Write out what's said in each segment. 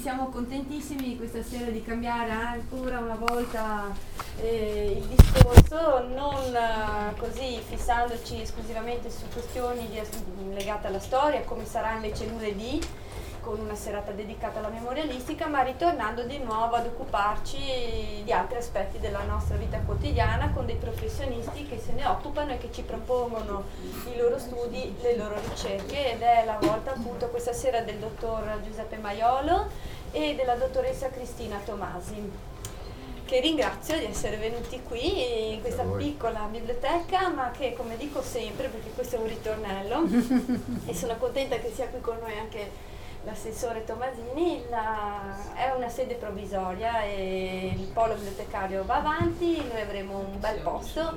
siamo contentissimi questa sera di cambiare ancora una volta il discorso, non così fissandoci esclusivamente su questioni legate alla storia, come sarà invece lunedì, con una serata dedicata alla memorialistica, ma ritornando di nuovo ad occuparci di altri aspetti della nostra vita quotidiana con dei professionisti che se ne occupano e che ci propongono i loro studi, le loro ricerche, ed è la volta appunto questa sera del dottor Giuseppe Maiolo e della dottoressa Cristina Tomasi, che ringrazio di essere venuti qui in questa piccola biblioteca, ma che, come dico sempre, perché questo è un ritornello e sono contenta che sia qui con noi anche l'assessore Tomasini, è una sede provvisoria e il polo bibliotecario va avanti, noi avremo un bel posto,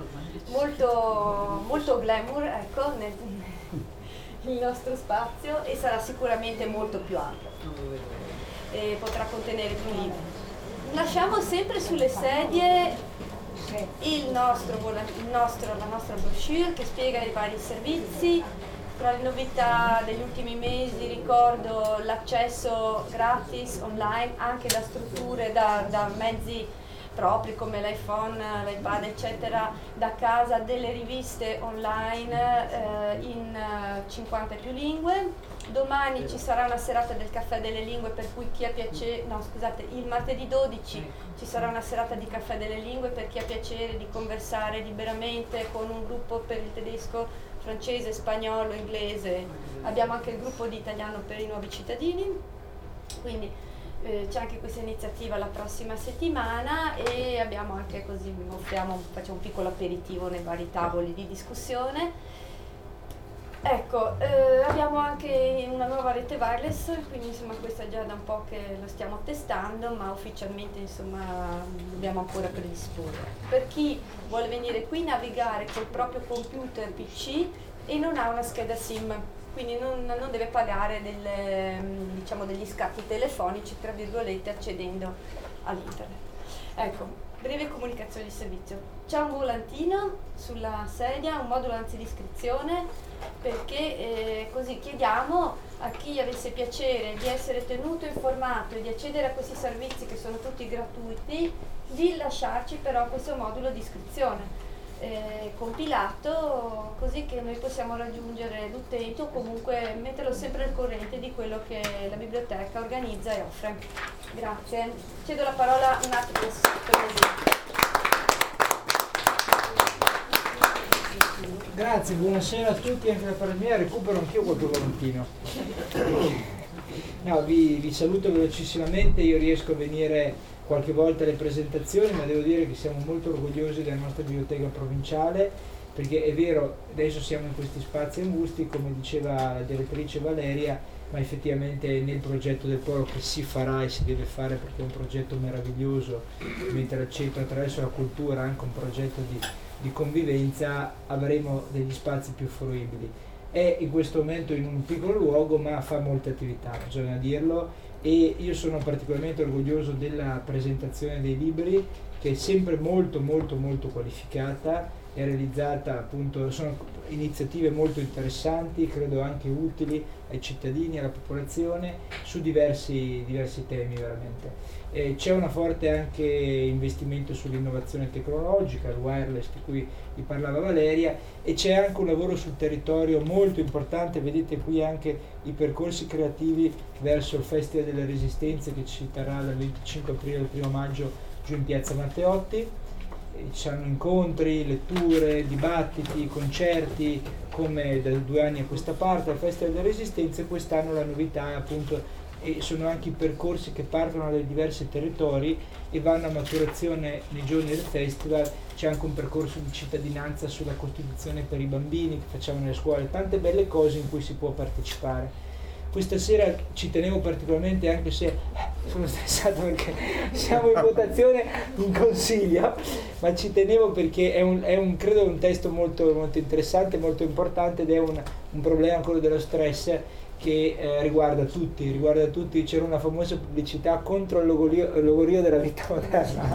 molto glamour, ecco, il nostro spazio, e sarà sicuramente molto più ampio e potrà contenere più libri. Lasciamo sempre sulle sedie la nostra brochure che spiega i vari servizi. Tra le novità degli ultimi mesi ricordo l'accesso gratis online anche da strutture, da mezzi propri come l'iPhone, l'iPad eccetera, da casa, delle riviste online in 50 più lingue. Domani ci sarà una serata del caffè delle lingue, per cui chi ha piacere, il martedì 12 ci sarà una serata di caffè delle lingue per chi ha piacere di conversare liberamente con un gruppo per il tedesco, francese, spagnolo, inglese. Abbiamo anche il gruppo di italiano per i nuovi cittadini, quindi c'è anche questa iniziativa la prossima settimana, e abbiamo anche facciamo un piccolo aperitivo nei vari tavoli di discussione. Ecco, abbiamo anche una nuova rete wireless, quindi insomma questa già da un po' che lo stiamo testando, ma ufficialmente insomma dobbiamo ancora predisporre. Per chi vuole venire qui, navigare col proprio computer PC e non ha una scheda SIM, quindi non deve pagare degli scatti telefonici, tra virgolette, accedendo all'internet. Ecco, breve comunicazione di servizio. C'è un volantino sulla sedia, un modulo anzi di iscrizione, perché così chiediamo a chi avesse piacere di essere tenuto informato e di accedere a questi servizi che sono tutti gratuiti, di lasciarci però questo modulo di iscrizione compilato, così che noi possiamo raggiungere l'utente o comunque metterlo sempre al corrente di quello che la biblioteca organizza e offre. Grazie. Cedo la parola un attimo per Grazie, buonasera a tutti, anche da parte mia recupero anch'io qualche volantino. No, vi saluto velocissimamente, io riesco a venire qualche volta alle presentazioni, ma devo dire che siamo molto orgogliosi della nostra biblioteca provinciale, perché è vero, adesso siamo in questi spazi angusti, come diceva la direttrice Valeria, ma effettivamente nel progetto del polo che si farà e si deve fare, perché è un progetto meraviglioso, mettere al centro attraverso la cultura anche un progetto di convivenza, avremo degli spazi più fruibili. È in questo momento in un piccolo luogo, ma fa molte attività, bisogna dirlo, e io sono particolarmente orgoglioso della presentazione dei libri, che è sempre molto qualificata, è realizzata appunto, sono iniziative molto interessanti, credo anche utili ai cittadini, alla popolazione, su diversi temi veramente. C'è una forte anche investimento sull'innovazione tecnologica, il wireless di cui vi parlava Valeria, e c'è anche un lavoro sul territorio molto importante. Vedete qui anche i percorsi creativi verso il Festival delle Resistenze che ci terrà dal 25 aprile al 1 maggio giù in piazza Matteotti. Ci saranno incontri, letture, dibattiti, concerti, come da 2 anni a questa parte al Festival delle Resistenze. Quest'anno la novità è appunto, e sono anche i percorsi che partono dai diversi territori e vanno a maturazione nei giorni del festival. C'è anche un percorso di cittadinanza sulla Costituzione per i bambini che facciamo nelle scuole, tante belle cose in cui si può partecipare. Questa sera ci tenevo particolarmente, anche se sono stressato perché siamo in votazione in consiglio, ma ci tenevo perché credo un testo molto interessante, molto importante, ed è un problema, quello dello stress, che riguarda tutti. C'era una famosa pubblicità contro il logorio della vita moderna.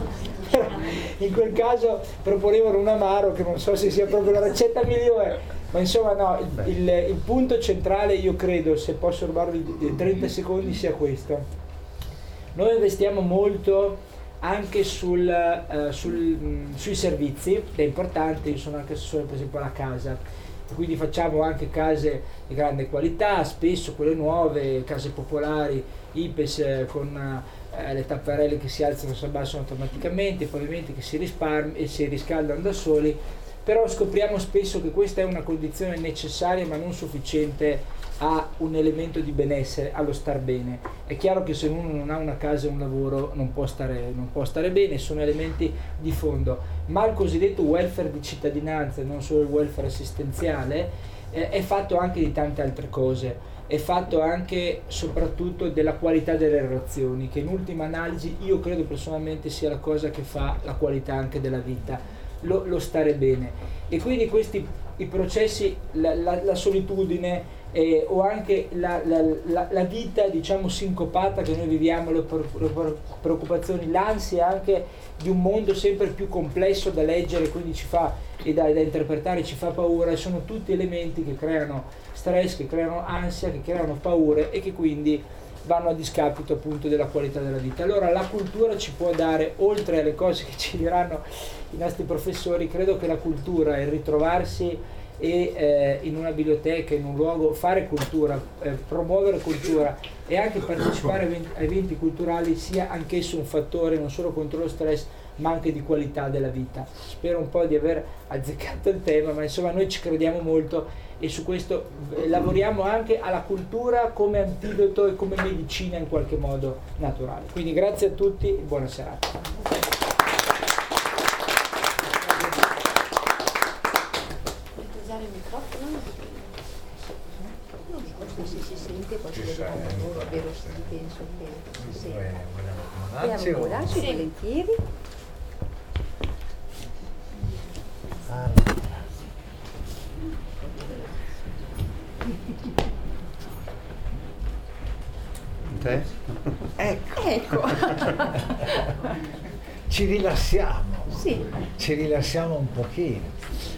In quel caso proponevano un amaro, che non so se sia proprio la ricetta migliore, ma insomma no, il punto centrale, io credo, se posso rubarvi 30 secondi, sia questo. Noi investiamo molto anche sui servizi, è importante. Io sono anche assessore per esempio alla casa, quindi facciamo anche case di grande qualità, spesso quelle nuove, case popolari, IPES con le tapparelle che si alzano e si abbassano automaticamente, i pavimenti che si riscaldano da soli, però scopriamo spesso che questa è una condizione necessaria ma non sufficiente a un elemento di benessere, allo star bene. È chiaro che se uno non ha una casa e un lavoro non può stare bene, sono elementi di fondo, ma il cosiddetto welfare di cittadinanza, non solo il welfare assistenziale, è fatto anche di tante altre cose. È fatto anche soprattutto della qualità delle relazioni, che in ultima analisi io credo personalmente sia la cosa che fa la qualità anche della vita, lo stare bene. E quindi i processi, la solitudine o anche la vita diciamo sincopata che noi viviamo, le preoccupazioni, l'ansia anche di un mondo sempre più complesso da leggere, quindi ci fa e da interpretare, ci fa paura, sono tutti elementi che creano stress, che creano ansia, che creano paure e che quindi vanno a discapito appunto della qualità della vita. Allora la cultura ci può dare, oltre alle cose che ci diranno i nostri professori, credo che la cultura è il ritrovarsi e in una biblioteca, in un luogo, fare cultura, promuovere cultura e anche partecipare a eventi culturali sia anch'esso un fattore non solo contro lo stress ma anche di qualità della vita. Spero un po' di aver azzeccato il tema, ma insomma noi ci crediamo molto e su questo lavoriamo anche alla cultura come antidoto e come medicina in qualche modo naturale. Quindi grazie a tutti e buona serata. Usare il microfono? Non so se si sente, poi si vede come lavoro, vero? Penso che si sente. Vogliamo accomodarci volentieri. Te? Ecco. Ci rilassiamo. Sì. Ci rilassiamo un pochino.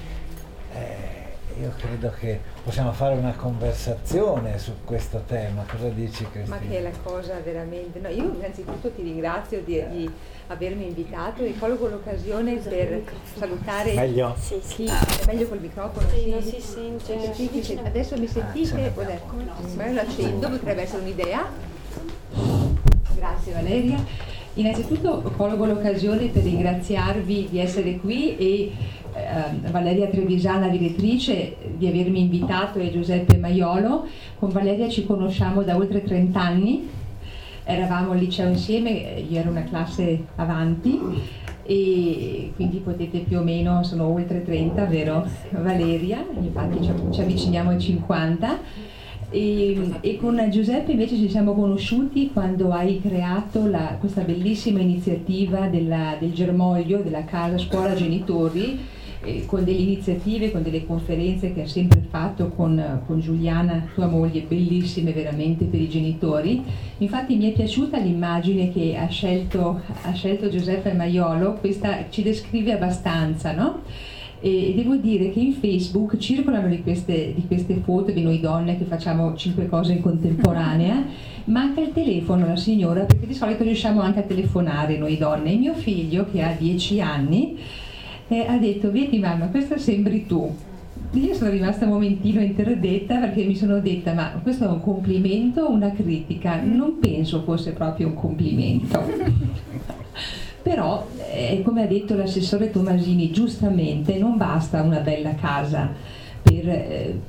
Io credo che possiamo fare una conversazione su questo tema. Cosa dici, Cristina? Ma che è la cosa veramente... No, io innanzitutto ti ringrazio di avermi invitato e colgo l'occasione per salutare... Meglio? Sì. È meglio col microfono? Sì, non si sente. Adesso mi sentite? Me lo accendo, potrebbe essere un'idea. Grazie Valeria. Innanzitutto colgo l'occasione per ringraziarvi di essere qui e Valeria Trevisana, direttrice, di avermi invitato, e Giuseppe Maiolo. Con Valeria ci conosciamo da oltre 30 anni, eravamo al liceo insieme, io ero una classe avanti e quindi potete più o meno, sono oltre 30, vero Valeria? Infatti ci avviciniamo ai 50. E con Giuseppe invece ci siamo conosciuti quando hai creato questa bellissima iniziativa del germoglio della casa scuola genitori, con delle iniziative, con delle conferenze che ha sempre fatto con Giuliana, tua moglie, bellissime veramente per i genitori. Infatti mi è piaciuta l'immagine che ha scelto Giuseppe Maiolo, questa ci descrive abbastanza, no? E devo dire che in Facebook circolano di queste foto di noi donne che facciamo 5 cose in contemporanea. Manca il telefono la signora, perché di solito riusciamo anche a telefonare noi donne. E mio figlio, che ha 10 anni, ha detto: vedi mamma, questa sembri tu. Io sono rimasta un momentino interdetta, perché mi sono detta: ma questo è un complimento o una critica? Non penso fosse proprio un complimento. Però, come ha detto l'assessore Tomasini giustamente, non basta una bella casa per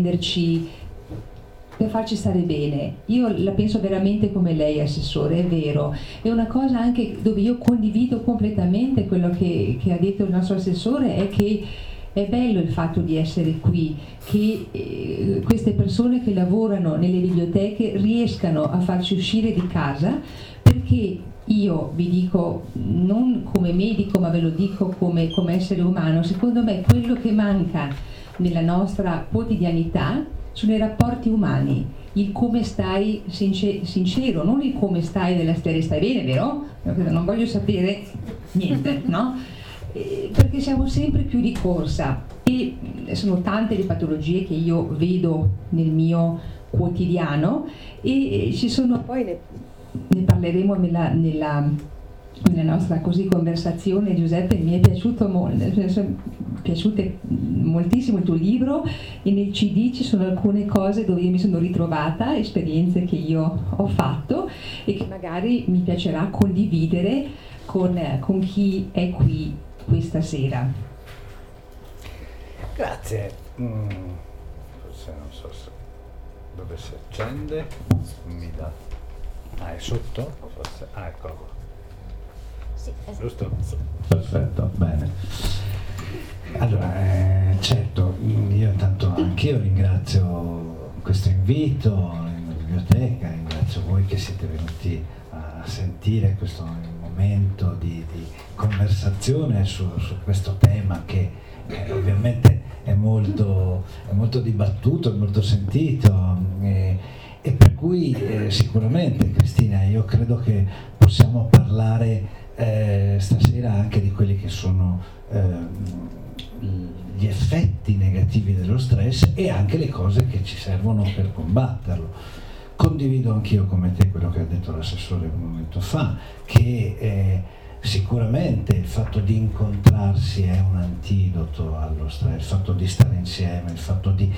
farci stare bene. Io la penso veramente come lei, assessore, è vero. È una cosa anche dove io condivido completamente quello che ha detto il nostro assessore, è che è bello il fatto di essere qui, che queste persone che lavorano nelle biblioteche riescano a farci uscire di casa, perché io vi dico, non come medico, ma ve lo dico come essere umano, secondo me quello che manca nella nostra quotidianità sono i rapporti umani, il come stai sincero, non il come stai della serie stai bene, vero? Non voglio sapere niente, no? Perché siamo sempre più di corsa e sono tante le patologie che io vedo nel mio quotidiano e ci sono poi ne parleremo nella nostra così conversazione. Giuseppe, mi è piaciuto piaciute moltissimo il tuo libro, e nel CD ci sono alcune cose dove io mi sono ritrovata, esperienze che io ho fatto e che magari mi piacerà condividere con chi è qui questa sera. Grazie. Forse non so se dove si accende, mi dà. Ah, è sotto? Forse. Ah, eccolo qua. Sì, esatto. Giusto? Sì. Perfetto, bene. Allora, certo, io intanto anch'io ringrazio questo invito in biblioteca, ringrazio voi che siete venuti a sentire questo momento di conversazione su questo tema che ovviamente è molto dibattuto, è molto sentito, e per cui sicuramente, Cristina, io credo che possiamo parlare stasera anche di quelli che sono gli effetti negativi dello stress e anche le cose che ci servono per combatterlo. Condivido anch'io come te quello che ha detto l'assessore un momento fa, che sicuramente il fatto di incontrarsi è un antidoto allo stress, il fatto di stare insieme, il fatto di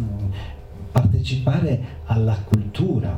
partecipare alla cultura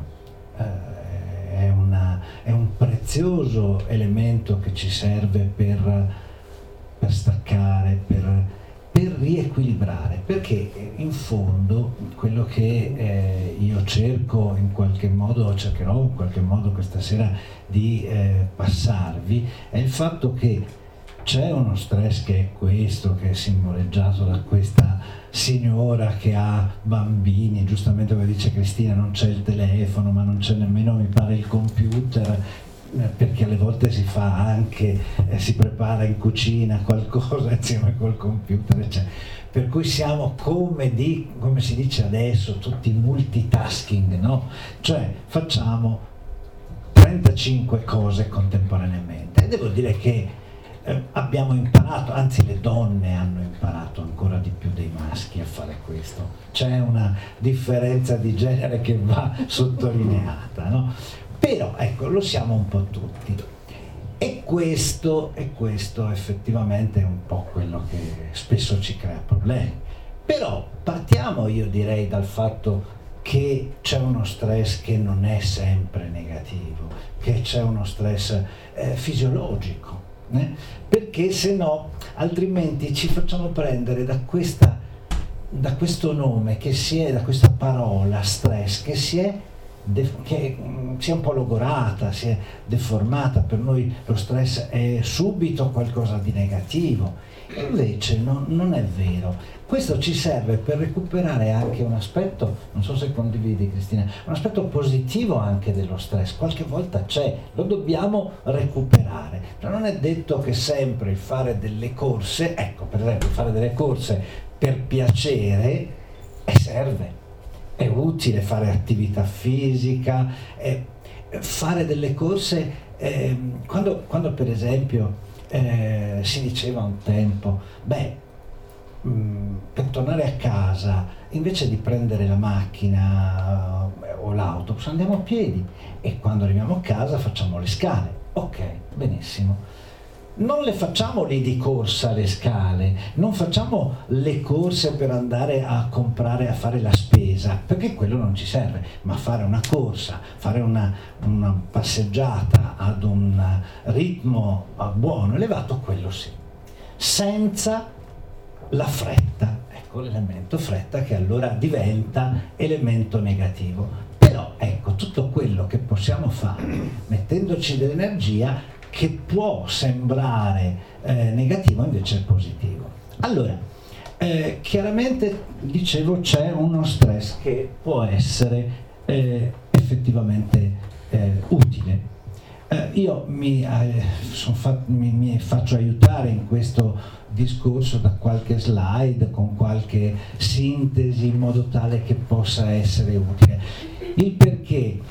è un prezioso elemento che ci serve per staccare, per riequilibrare, perché in fondo quello che io cercherò in qualche modo questa sera di passarvi è il fatto che c'è uno stress che è questo, che è simboleggiato da questa signora che ha bambini, giustamente come dice Cristina, non c'è il telefono, ma non c'è nemmeno, mi pare, il computer, perché alle volte si fa anche, si prepara in cucina qualcosa insieme col computer, eccetera. Per cui siamo come si dice adesso, tutti multitasking, no? Cioè facciamo 35 cose contemporaneamente, e devo dire che abbiamo imparato, anzi le donne hanno imparato ancora di più dei maschi a fare questo. C'è una differenza di genere che va sottolineata, no? Però ecco, lo siamo un po' tutti. E questo effettivamente è un po' quello che spesso ci crea problemi. Però partiamo, io direi, dal fatto che c'è uno stress che non è sempre negativo, che c'è uno stress fisiologico. Perché se no, altrimenti ci facciamo prendere da questo nome da questa parola stress che si è un po' logorata, si è deformata. Per noi lo stress è subito qualcosa di negativo, invece non è vero. Questo ci serve per recuperare anche un aspetto, non so se condividi, Cristina, un aspetto positivo anche dello stress. Qualche volta c'è, lo dobbiamo recuperare. Però non è detto che sempre il fare delle corse, ecco, per esempio fare delle corse per piacere serve, è utile fare attività fisica, fare delle corse, quando per esempio si diceva un tempo, per tornare a casa, invece di prendere la macchina o l'autobus, andiamo a piedi, e quando arriviamo a casa facciamo le scale. Ok, benissimo. Non le facciamo lì di corsa le scale, non facciamo le corse per andare a comprare, a fare la spesa, perché quello non ci serve, ma fare una corsa, fare una passeggiata ad un ritmo buono, elevato, quello sì, senza la fretta, ecco l'elemento fretta che allora diventa elemento negativo. Però ecco, tutto quello che possiamo fare mettendoci dell'energia, che può sembrare negativo, invece è positivo. Allora, chiaramente, dicevo, c'è uno stress che può essere effettivamente utile. Io mi faccio aiutare in questo discorso da qualche slide, con qualche sintesi, in modo tale che possa essere utile. Il perché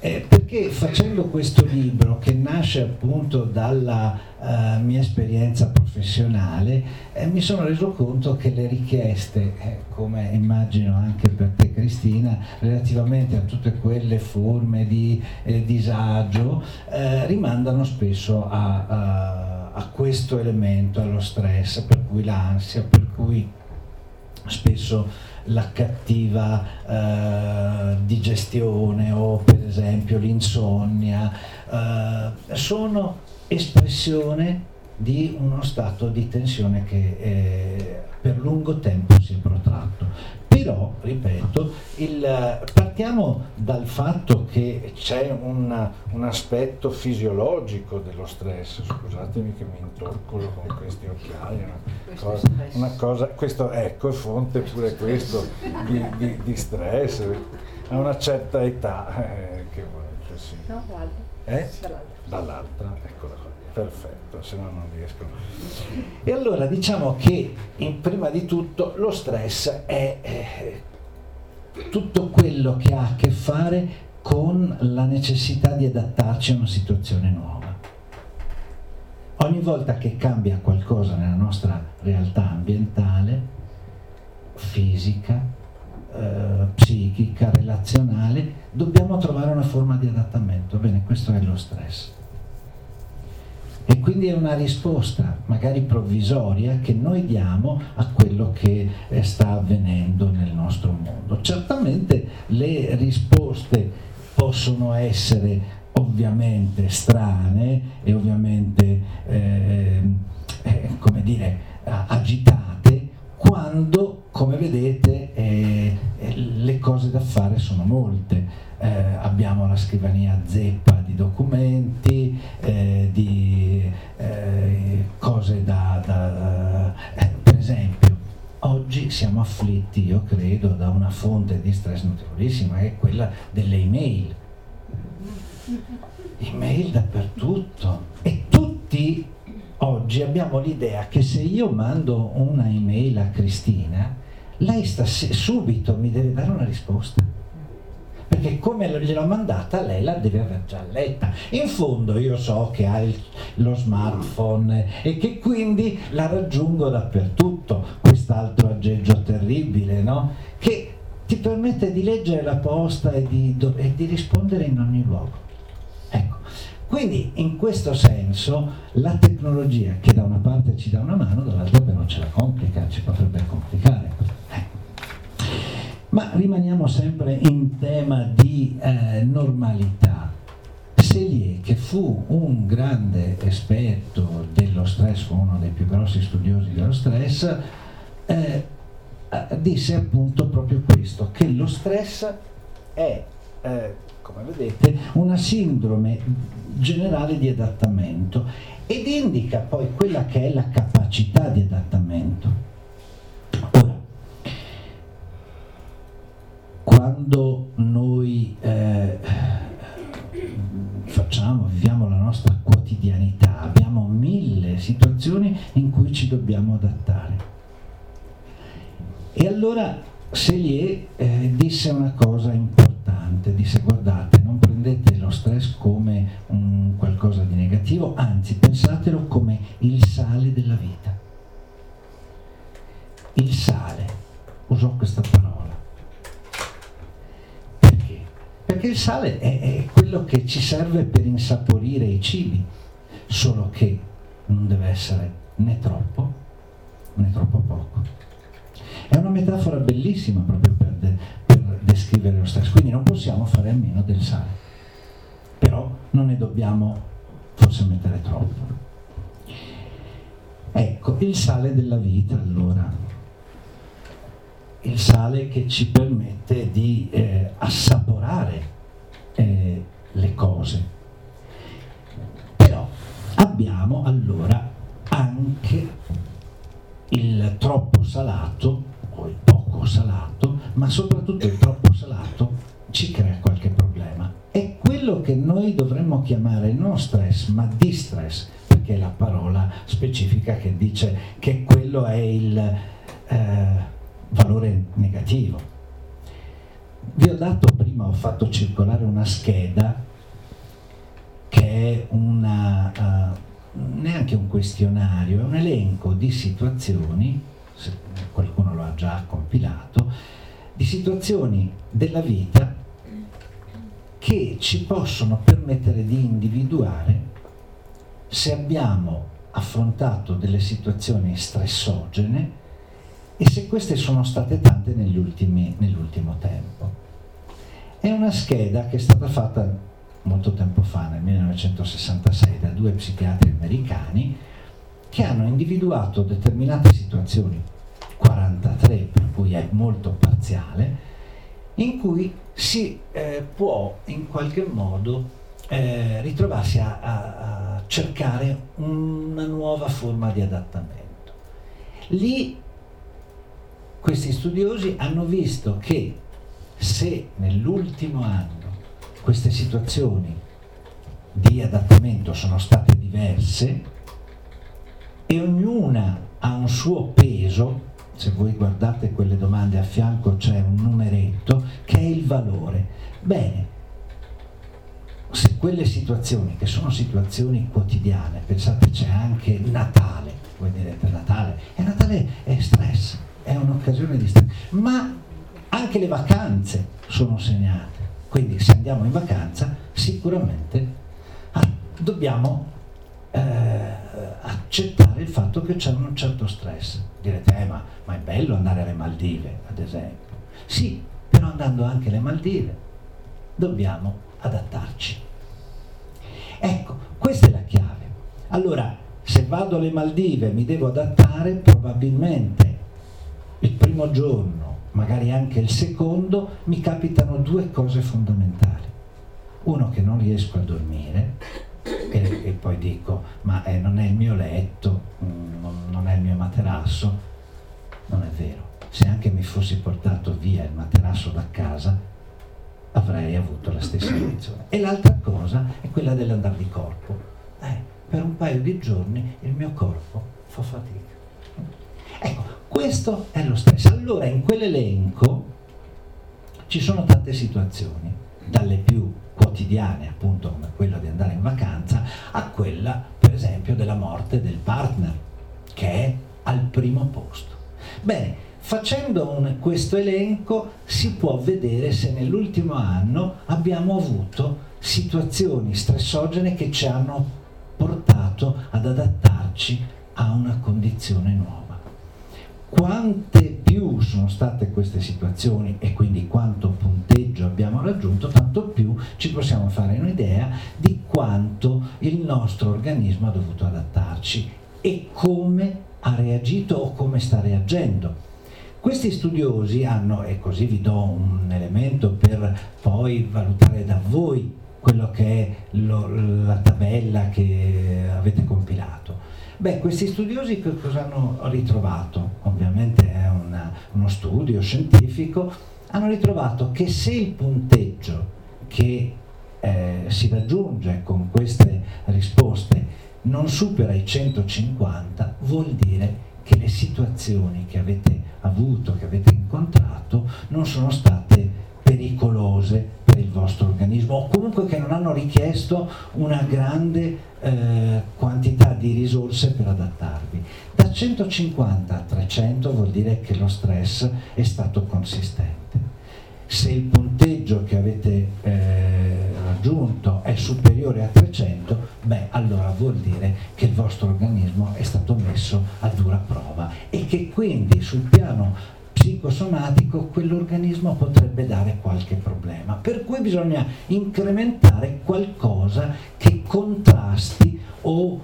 Perché facendo questo libro, che nasce appunto dalla mia esperienza professionale, mi sono reso conto che le richieste, come immagino anche per te Cristina, relativamente a tutte quelle forme di disagio, rimandano spesso a questo elemento, allo stress, per cui l'ansia, per cui spesso la cattiva digestione o per esempio l'insonnia sono espressione di uno stato di tensione che per lungo tempo si è protratto. Però, ripeto, partiamo dal fatto che c'è un aspetto fisiologico dello stress. Scusatemi che mi intoccolo con questi occhiali, una cosa, questo ecco è fonte pure questo di stress a una certa età, che volete, sì. No, Dall'altra, eccola qua. Perfetto, se no non riesco. E allora diciamo che prima di tutto lo stress è tutto quello che ha a che fare con la necessità di adattarci a una situazione nuova. Ogni volta che cambia qualcosa nella nostra realtà ambientale, fisica, psichica, relazionale, dobbiamo trovare una forma di adattamento. Bene, questo è lo stress. E quindi è una risposta magari provvisoria che noi diamo a quello che sta avvenendo nel nostro mondo. Certamente le risposte possono essere ovviamente strane e ovviamente come dire agitate quando, come vedete, le cose da fare sono molte. Abbiamo la scrivania zeppa di documenti, di cose per esempio oggi siamo afflitti, io credo, da una fonte di stress notevolissima, che è quella delle email dappertutto, e tutti oggi abbiamo l'idea che se io mando una email a Cristina, lei subito mi deve dare una risposta, perché come gliel'ho mandata lei la deve aver già letta. In fondo io so che ha lo smartphone e che quindi la raggiungo dappertutto, quest'altro aggeggio terribile, no? Che ti permette di leggere la posta e di rispondere in ogni luogo. Ecco, quindi in questo senso la tecnologia, che da una parte ci dà una mano, dall'altra però ce la complica, ci potrebbe complicare. Ma rimaniamo sempre in tema di normalità. Selye, che fu un grande esperto dello stress, fu uno dei più grossi studiosi dello stress, disse appunto proprio questo, che lo stress è, come vedete, una sindrome generale di adattamento ed indica poi quella che è la capacità di adattamento. Ora, quando noi viviamo la nostra quotidianità, abbiamo 1000 situazioni in cui ci dobbiamo adattare. E allora Selye disse una cosa importante, disse: guardate, non prendete lo stress come un qualcosa di negativo, anzi pensatelo come il sale della vita. Il sale, usò questa parola. Perché il sale è quello che ci serve per insaporire i cibi, solo che non deve essere né troppo né troppo poco. È una metafora bellissima proprio per descrivere lo stress, quindi non possiamo fare a meno del sale, però non ne dobbiamo forse mettere troppo. Ecco, il sale della vita allora, il sale che ci permette di assaporare le cose. Però abbiamo allora anche il troppo salato o il poco salato, ma soprattutto il troppo salato ci crea qualche problema. È quello che noi dovremmo chiamare non stress ma distress, perché è la parola specifica che dice che quello è il valore negativo. vi ho dato prima, ho fatto circolare una scheda che è neanche un questionario, è un elenco di situazioni, se qualcuno lo ha già compilato, di situazioni della vita che ci possono permettere di individuare se abbiamo affrontato delle situazioni stressogene e se queste sono state tante nell'ultimo tempo. È una scheda che è stata fatta molto tempo fa, nel 1966, da 2 psichiatri americani che hanno individuato determinate situazioni, 43, per cui è molto parziale, in cui si può in qualche modo ritrovarsi a cercare una nuova forma di adattamento. Lì questi studiosi hanno visto che se nell'ultimo anno queste situazioni di adattamento sono state diverse e ognuna ha un suo peso, se voi guardate quelle domande a fianco c'è un numeretto che è il valore. Bene, se quelle situazioni, che sono situazioni quotidiane, pensate c'è anche Natale, voi direte Natale è stress, è un'occasione di stress, ma anche le vacanze sono segnate, quindi se andiamo in vacanza sicuramente dobbiamo accettare il fatto che c'è un certo stress. Direte ma è bello andare alle Maldive, ad esempio. Sì, però andando anche alle Maldive dobbiamo adattarci. Ecco, questa è la chiave. Allora, se vado alle Maldive mi devo adattare, probabilmente il primo giorno, magari anche il secondo, mi capitano 2 cose fondamentali. Uno, che non riesco a dormire e poi dico ma non è il mio letto, non è il mio materasso. Non è vero. Se anche mi fossi portato via il materasso da casa avrei avuto la stessa reazione. E l'altra cosa è quella dell'andare di corpo. Per un paio di giorni il mio corpo fa fatica. Ecco, questo è lo stress. Allora in quell'elenco ci sono tante situazioni, dalle più quotidiane, appunto come quella di andare in vacanza, a quella per esempio della morte del partner, che è al primo posto. Bene, facendo questo elenco si può vedere se nell'ultimo anno abbiamo avuto situazioni stressogene che ci hanno portato ad adattarci a una condizione nuova. Quante più sono state queste situazioni e quindi quanto punteggio abbiamo raggiunto, tanto più ci possiamo fare un'idea di quanto il nostro organismo ha dovuto adattarci e come ha reagito o come sta reagendo. Questi studiosi hanno, e così vi do un elemento per poi valutare da voi quello che è la tabella che avete compilato. Beh, questi studiosi cosa hanno ritrovato? Ovviamente è uno studio scientifico. Hanno ritrovato che se il punteggio che si raggiunge con queste risposte non supera i 150, vuol dire che le situazioni che avete avuto, che avete incontrato, non sono state pericolose per il vostro organismo, o comunque che non hanno richiesto una grande quantità di risorse per adattarvi. Da 150 a 300 vuol dire che lo stress è stato consistente. Se il punteggio che avete raggiunto è superiore a 300, beh, allora vuol dire che il vostro organismo è stato messo a dura prova e che quindi sul piano psicosomatico quell'organismo potrebbe dare qualche problema, per cui bisogna incrementare qualcosa che contrasti o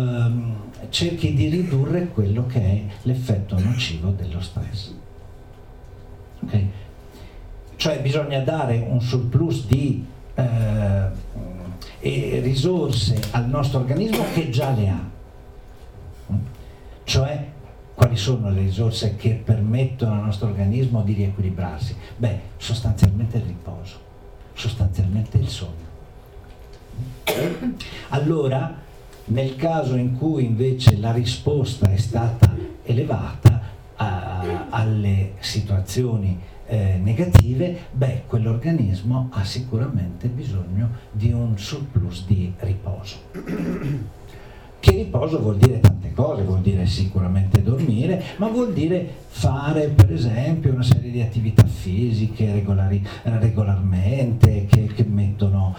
cerchi di ridurre quello che è l'effetto nocivo dello stress. Ok? Cioè bisogna dare un surplus di risorse al nostro organismo che già le ha. Cioè, quali sono le risorse che permettono al nostro organismo di riequilibrarsi? Beh, sostanzialmente il riposo, sostanzialmente il sonno. Allora, nel caso in cui invece la risposta è stata elevata alle situazioni negative, quell'organismo ha sicuramente bisogno di un surplus di riposo. Che riposo vuol dire tante cose, vuol dire sicuramente dormire, ma vuol dire fare per esempio una serie di attività fisiche regolarmente che mettono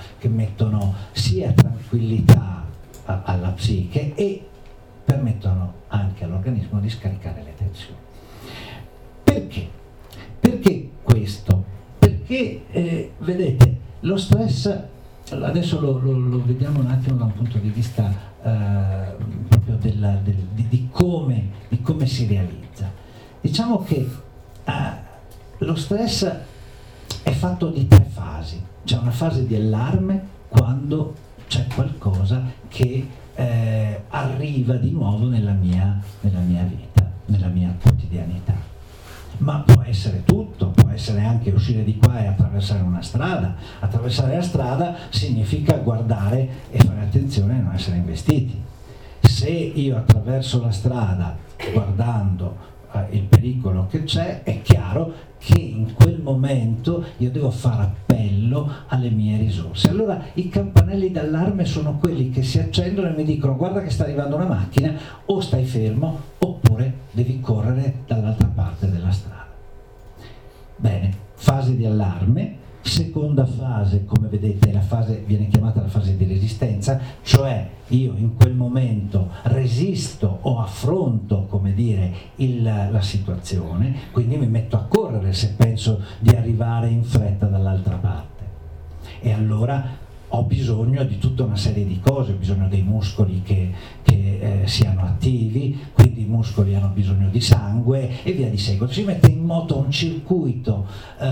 sia tranquillità alla psiche e permettono anche all'organismo di scaricare le tensioni. Perché? Perché questo? Perché vedete, lo stress, adesso lo vediamo un attimo da un punto di vista proprio di come si realizza. Diciamo che lo stress è fatto di 3 fasi. C'è una fase di allarme quando c'è qualcosa che arriva di nuovo nella mia vita, nella mia quotidianità. Ma può essere tutto, può essere anche uscire di qua e attraversare una strada. Attraversare la strada significa guardare e fare attenzione a non essere investiti. Se io attraverso la strada guardando il pericolo che c'è, è chiaro che in quel momento io devo fare appello alle mie risorse. Allora i campanelli d'allarme sono quelli che si accendono e mi dicono: guarda che sta arrivando una macchina, o stai fermo oppure devi correre dall'altra parte della strada. Bene, fase di allarme. Seconda fase, come vedete, viene chiamata la fase di resistenza, cioè io in quel momento resisto o affronto, come dire, la situazione, quindi mi metto a correre se penso di arrivare in fretta dall'altra parte. E allora ho bisogno di tutta una serie di cose, ho bisogno dei muscoli che siano attivi, quindi i muscoli hanno bisogno di sangue e via di seguito. Si mette in moto un circuito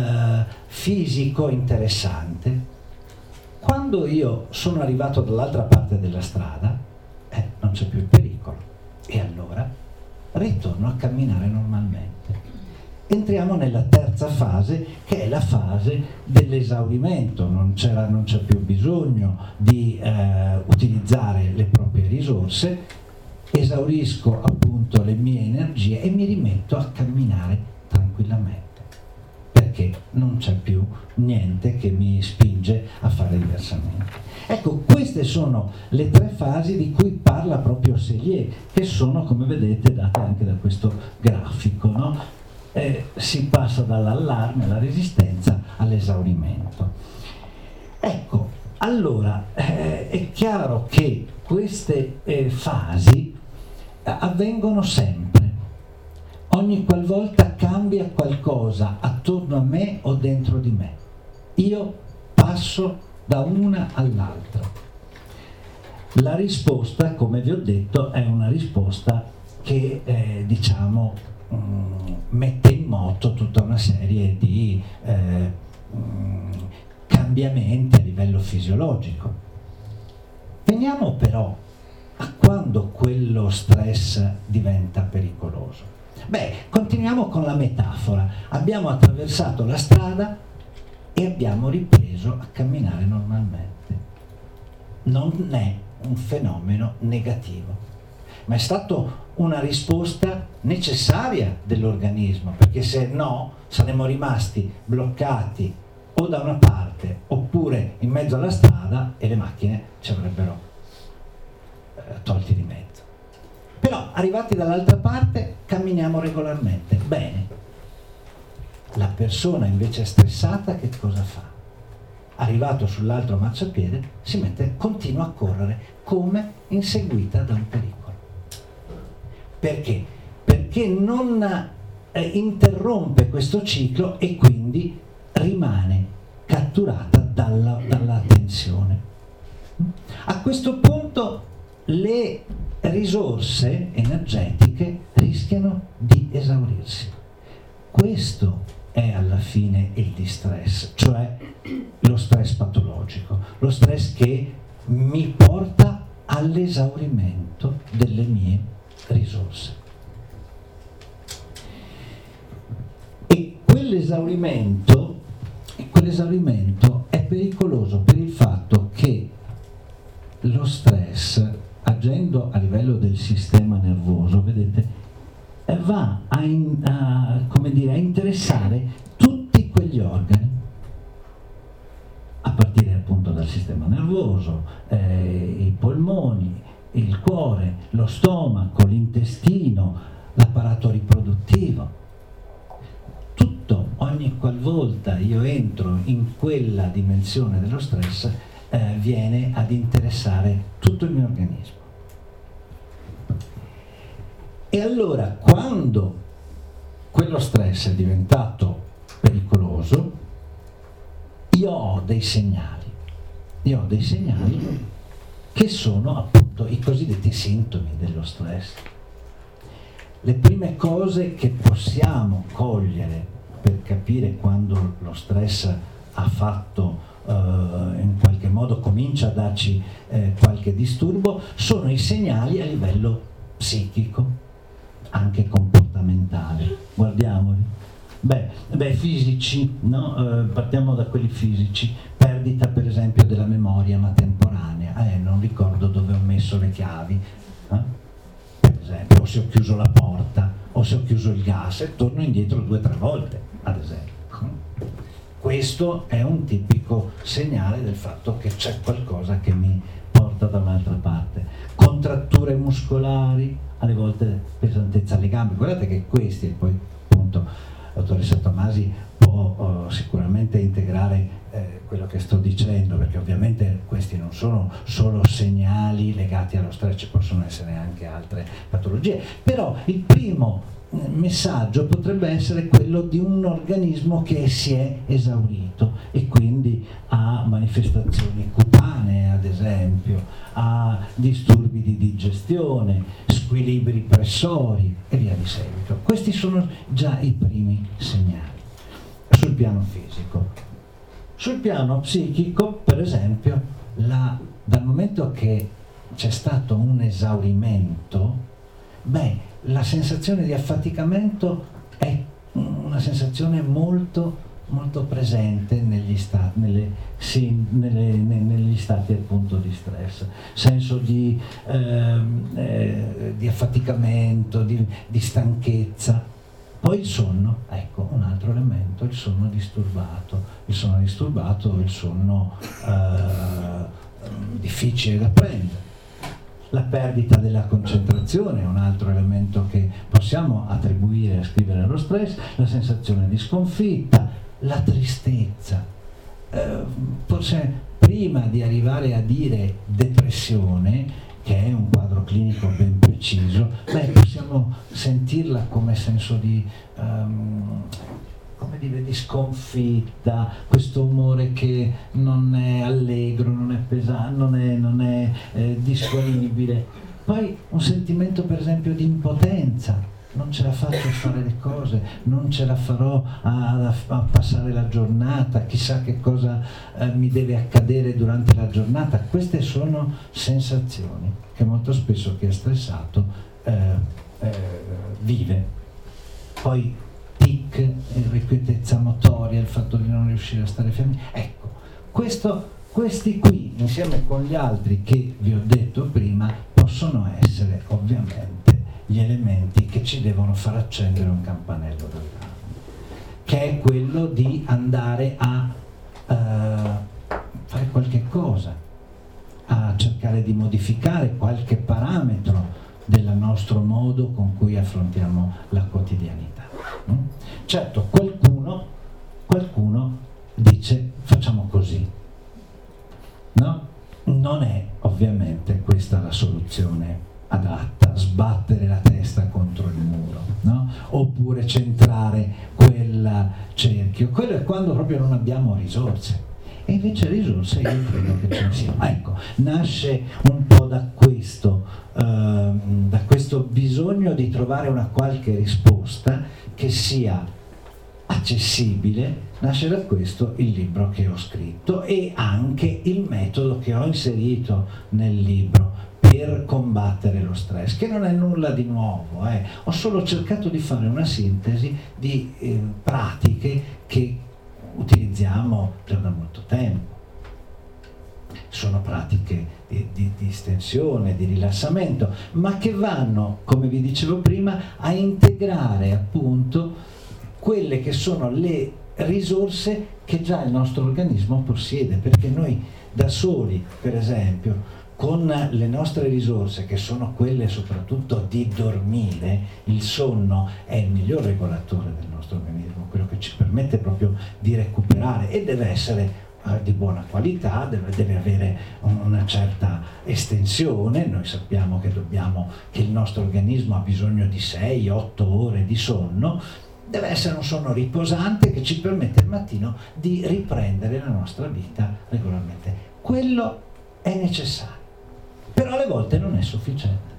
fisico interessante. Quando io sono arrivato dall'altra parte della strada, non c'è più il pericolo e allora ritorno a camminare normalmente. Entriamo nella terza fase, che è la fase dell'esaurimento. Non c'è più bisogno di utilizzare le proprie risorse, esaurisco appunto le mie energie e mi rimetto a camminare tranquillamente, perché non c'è più niente che mi spinge a fare diversamente. Ecco, queste sono le 3 fasi di cui parla proprio Selye, che sono, come vedete, date anche da questo grafico, no? Si passa dall'allarme alla resistenza all'esaurimento. Ecco, allora è chiaro che queste fasi avvengono sempre, ogni qualvolta cambia qualcosa attorno a me o dentro di me. Io passo da una all'altra. La risposta, come vi ho detto, è una risposta che mette in moto tutta una serie di cambiamenti a livello fisiologico. Veniamo però a quando quello stress diventa pericoloso. Continuiamo con la metafora. Abbiamo attraversato la strada e abbiamo ripreso a camminare normalmente. Non è un fenomeno negativo, ma è stato una risposta necessaria dell'organismo, perché se no saremmo rimasti bloccati o da una parte oppure in mezzo alla strada e le macchine ci avrebbero tolti di mezzo. Però arrivati dall'altra parte camminiamo regolarmente. Bene, la persona invece stressata che cosa fa? Arrivato sull'altro marciapiede continua a correre come inseguita da un pericolo. Perché? Perché non interrompe questo ciclo e quindi rimane catturata dalla tensione. A questo punto le risorse energetiche rischiano di esaurirsi. Questo è alla fine il distress, cioè lo stress patologico, lo stress che mi porta all'esaurimento delle mie risorse. E quell'esaurimento è pericoloso per il fatto che lo stress, agendo a livello del sistema nervoso, vedete, va a interessare tutti degli organi, a partire appunto dal sistema nervoso, i polmoni, il cuore, lo stomaco, l'intestino, l'apparato riproduttivo. Tutto, ogni qualvolta io entro in quella dimensione dello stress, viene ad interessare tutto il mio organismo. E allora, quando quello stress è diventato pericoloso, io ho dei segnali che sono appunto i cosiddetti sintomi dello stress. Le prime cose che possiamo cogliere per capire quando lo stress ha fatto, in qualche modo comincia a darci qualche disturbo, sono i segnali a livello psichico, anche comportamentale. Guardiamoli. Beh, fisici, no? Partiamo da quelli fisici. Perdita per esempio della memoria, ma temporanea. Non ricordo dove ho messo le chiavi, per esempio, o se ho chiuso la porta, o se ho chiuso il gas, e torno indietro 2 o 3 volte, ad esempio. Questo è un tipico segnale del fatto che c'è qualcosa che mi porta da un'altra parte. Contratture muscolari, alle volte pesantezza alle gambe. Guardate che questi, e poi appunto la dottoressa Tomasi può sicuramente integrare quello che sto dicendo, perché ovviamente questi non sono solo segnali legati allo stress, ci possono essere anche altre patologie, però il primo messaggio potrebbe essere quello di un organismo che si è esaurito e quindi ha manifestazioni cutanee, ad esempio, ha disturbi di digestione, squilibri pressori e via di seguito. Questi sono già i primi segnali sul piano fisico. Sul piano psichico, per esempio, dal momento che c'è stato un esaurimento, la sensazione di affaticamento è una sensazione molto, molto presente negli stati appunto di stress, senso di affaticamento, di stanchezza. Poi il sonno, ecco un altro elemento, il sonno disturbato, il sonno difficile da prendere. La perdita della concentrazione è un altro elemento che possiamo attribuire e ascrivere allo stress, la sensazione di sconfitta, la tristezza. Forse prima di arrivare a dire depressione, che è un quadro clinico ben preciso, possiamo sentirla come senso di di sconfitta, questo umore che non è allegro, non è pesante, non è disponibile. Poi un sentimento per esempio di impotenza, non ce la faccio a fare le cose, non ce la farò a passare la giornata, chissà che cosa mi deve accadere durante la giornata. Queste sono sensazioni che molto spesso chi è stressato vive. Poi tic, irrequietezza motoria, il fatto di non riuscire a stare fermi. Ecco, questi qui, insieme con gli altri che vi ho detto prima, possono essere ovviamente gli elementi che ci devono far accendere un campanello d'allarme, che è quello di andare a fare qualche cosa, a cercare di modificare qualche parametro del nostro modo con cui affrontiamo la quotidianità. Certo, qualcuno dice facciamo così, no? Non è ovviamente questa la soluzione adatta, sbattere la testa contro il muro, no? Oppure centrare quel cerchio. Quello è quando proprio non abbiamo risorse, e invece risorse io credo che ce ne siano. Ecco, nasce un po' da questo bisogno di trovare una qualche risposta che sia accessibile. Nasce da questo il libro che ho scritto e anche il metodo che ho inserito nel libro per combattere lo stress, che non è nulla di nuovo, ho solo cercato di fare una sintesi di pratiche che utilizziamo già da molto tempo. Sono pratiche di distensione, di rilassamento, ma che vanno, come vi dicevo prima, a integrare appunto quelle che sono le risorse che già il nostro organismo possiede, perché noi da soli, per esempio, con le nostre risorse, che sono quelle soprattutto di dormire, il sonno è il miglior regolatore del nostro organismo, quello che ci permette proprio di recuperare, e deve essere di buona qualità, deve avere una certa estensione. Noi sappiamo che il nostro organismo ha bisogno di 6-8 ore di sonno. Deve essere un sonno riposante che ci permette al mattino di riprendere la nostra vita regolarmente. Quello è necessario, però alle volte non è sufficiente.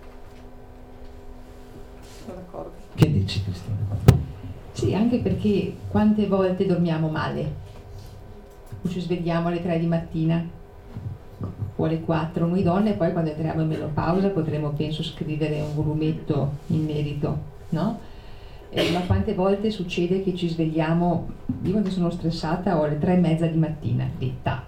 Sono d'accordo. Che dici, Cristina? Sì, anche perché quante volte dormiamo male? O ci svegliamo alle 3 di mattina o alle 4. Noi donne poi, quando entriamo in menopausa, potremo, penso, scrivere un volumetto in merito, no? Ma quante volte succede che ci svegliamo, io quando sono stressata ho le 3:30 di mattina, detta.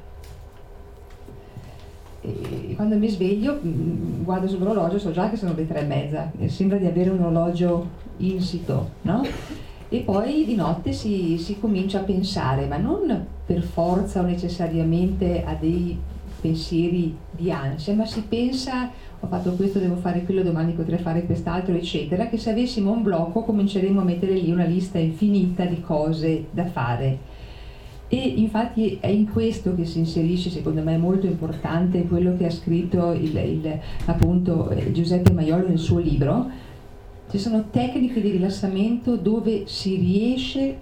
E quando mi sveglio guardo sull'orologio, so già che sono le 3:30, sembra di avere un orologio insito, no? E poi di notte si comincia a pensare, ma non per forza o necessariamente a dei pensieri di ansia, ma si pensa: ho fatto questo, devo fare quello, domani potrei fare quest'altro, eccetera, che se avessimo un blocco cominceremo a mettere lì una lista infinita di cose da fare. E infatti è in questo che si inserisce, secondo me, molto importante quello che ha scritto appunto Giuseppe Maiolo nel suo libro. Ci sono tecniche di rilassamento dove si riesce,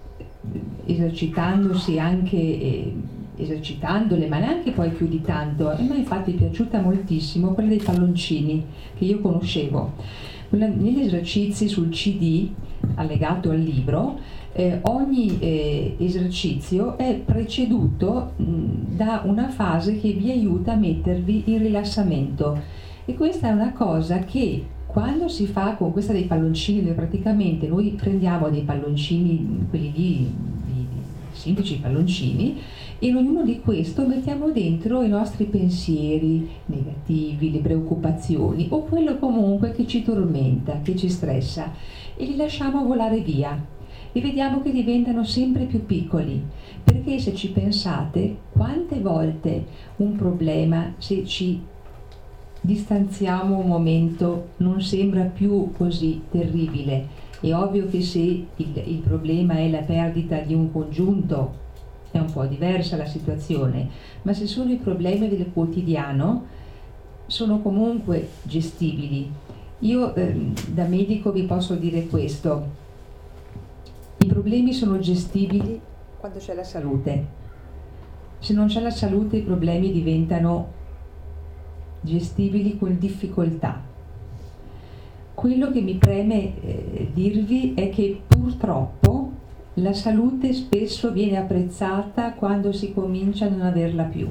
esercitandosi anche, esercitandole, ma neanche poi più di tanto. A me infatti è piaciuta moltissimo quella dei palloncini, che io conoscevo. Negli esercizi sul CD allegato al libro, ogni esercizio è preceduto da una fase che vi aiuta a mettervi in rilassamento, e questa è una cosa che quando si fa con questa dei palloncini, dove praticamente noi prendiamo dei palloncini, quelli lì, semplici palloncini, e in ognuno di questo mettiamo dentro i nostri pensieri negativi, le preoccupazioni o quello comunque che ci tormenta, che ci stressa, e li lasciamo volare via e vediamo che diventano sempre più piccoli, perché se ci pensate, quante volte un problema, se ci distanziamo un momento, non sembra più così terribile. È ovvio che se il problema è la perdita di un congiunto è un po' diversa la situazione, ma se sono i problemi del quotidiano sono comunque gestibili. Io da medico vi posso dire questo: i problemi sono gestibili quando c'è la salute. Se non c'è la salute, i problemi diventano gestibili con difficoltà. Quello che mi preme dirvi è che purtroppo la salute spesso viene apprezzata quando si comincia a non averla più.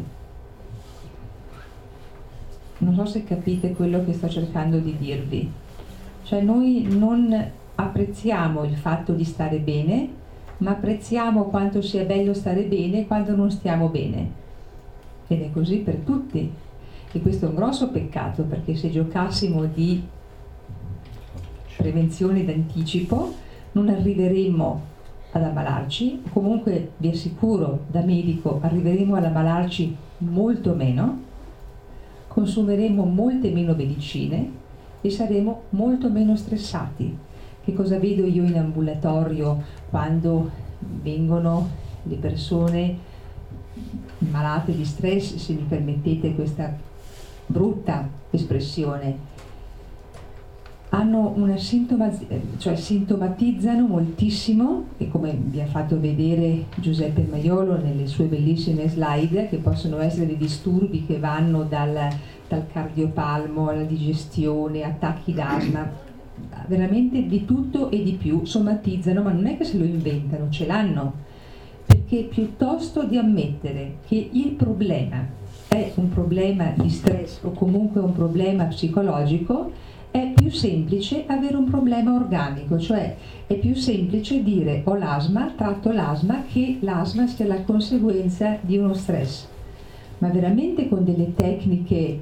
Non so se capite quello che sto cercando di dirvi. Cioè, noi non apprezziamo il fatto di stare bene, ma apprezziamo quanto sia bello stare bene quando non stiamo bene. Ed è così per tutti. E questo è un grosso peccato, perché se giocassimo di prevenzione d'anticipo non arriveremmo ad ammalarci. Comunque vi assicuro, da medico arriveremo ad ammalarci molto meno, consumeremo molte meno medicine e saremo molto meno stressati. Che cosa vedo io in ambulatorio quando vengono le persone malate di stress, se mi permettete questa brutta espressione? Hanno una sintomatizzano moltissimo, e come vi ha fatto vedere Giuseppe Maiolo nelle sue bellissime slide, che possono essere dei disturbi che vanno dal cardiopalmo alla digestione, attacchi d'asma, veramente di tutto e di più somatizzano, ma non è che se lo inventano, ce l'hanno, perché piuttosto di ammettere che il problema è un problema di stress o comunque un problema psicologico, è più semplice avere un problema organico, cioè è più semplice dire ho l'asma, tratto l'asma, che l'asma sia la conseguenza di uno stress. Ma veramente con delle tecniche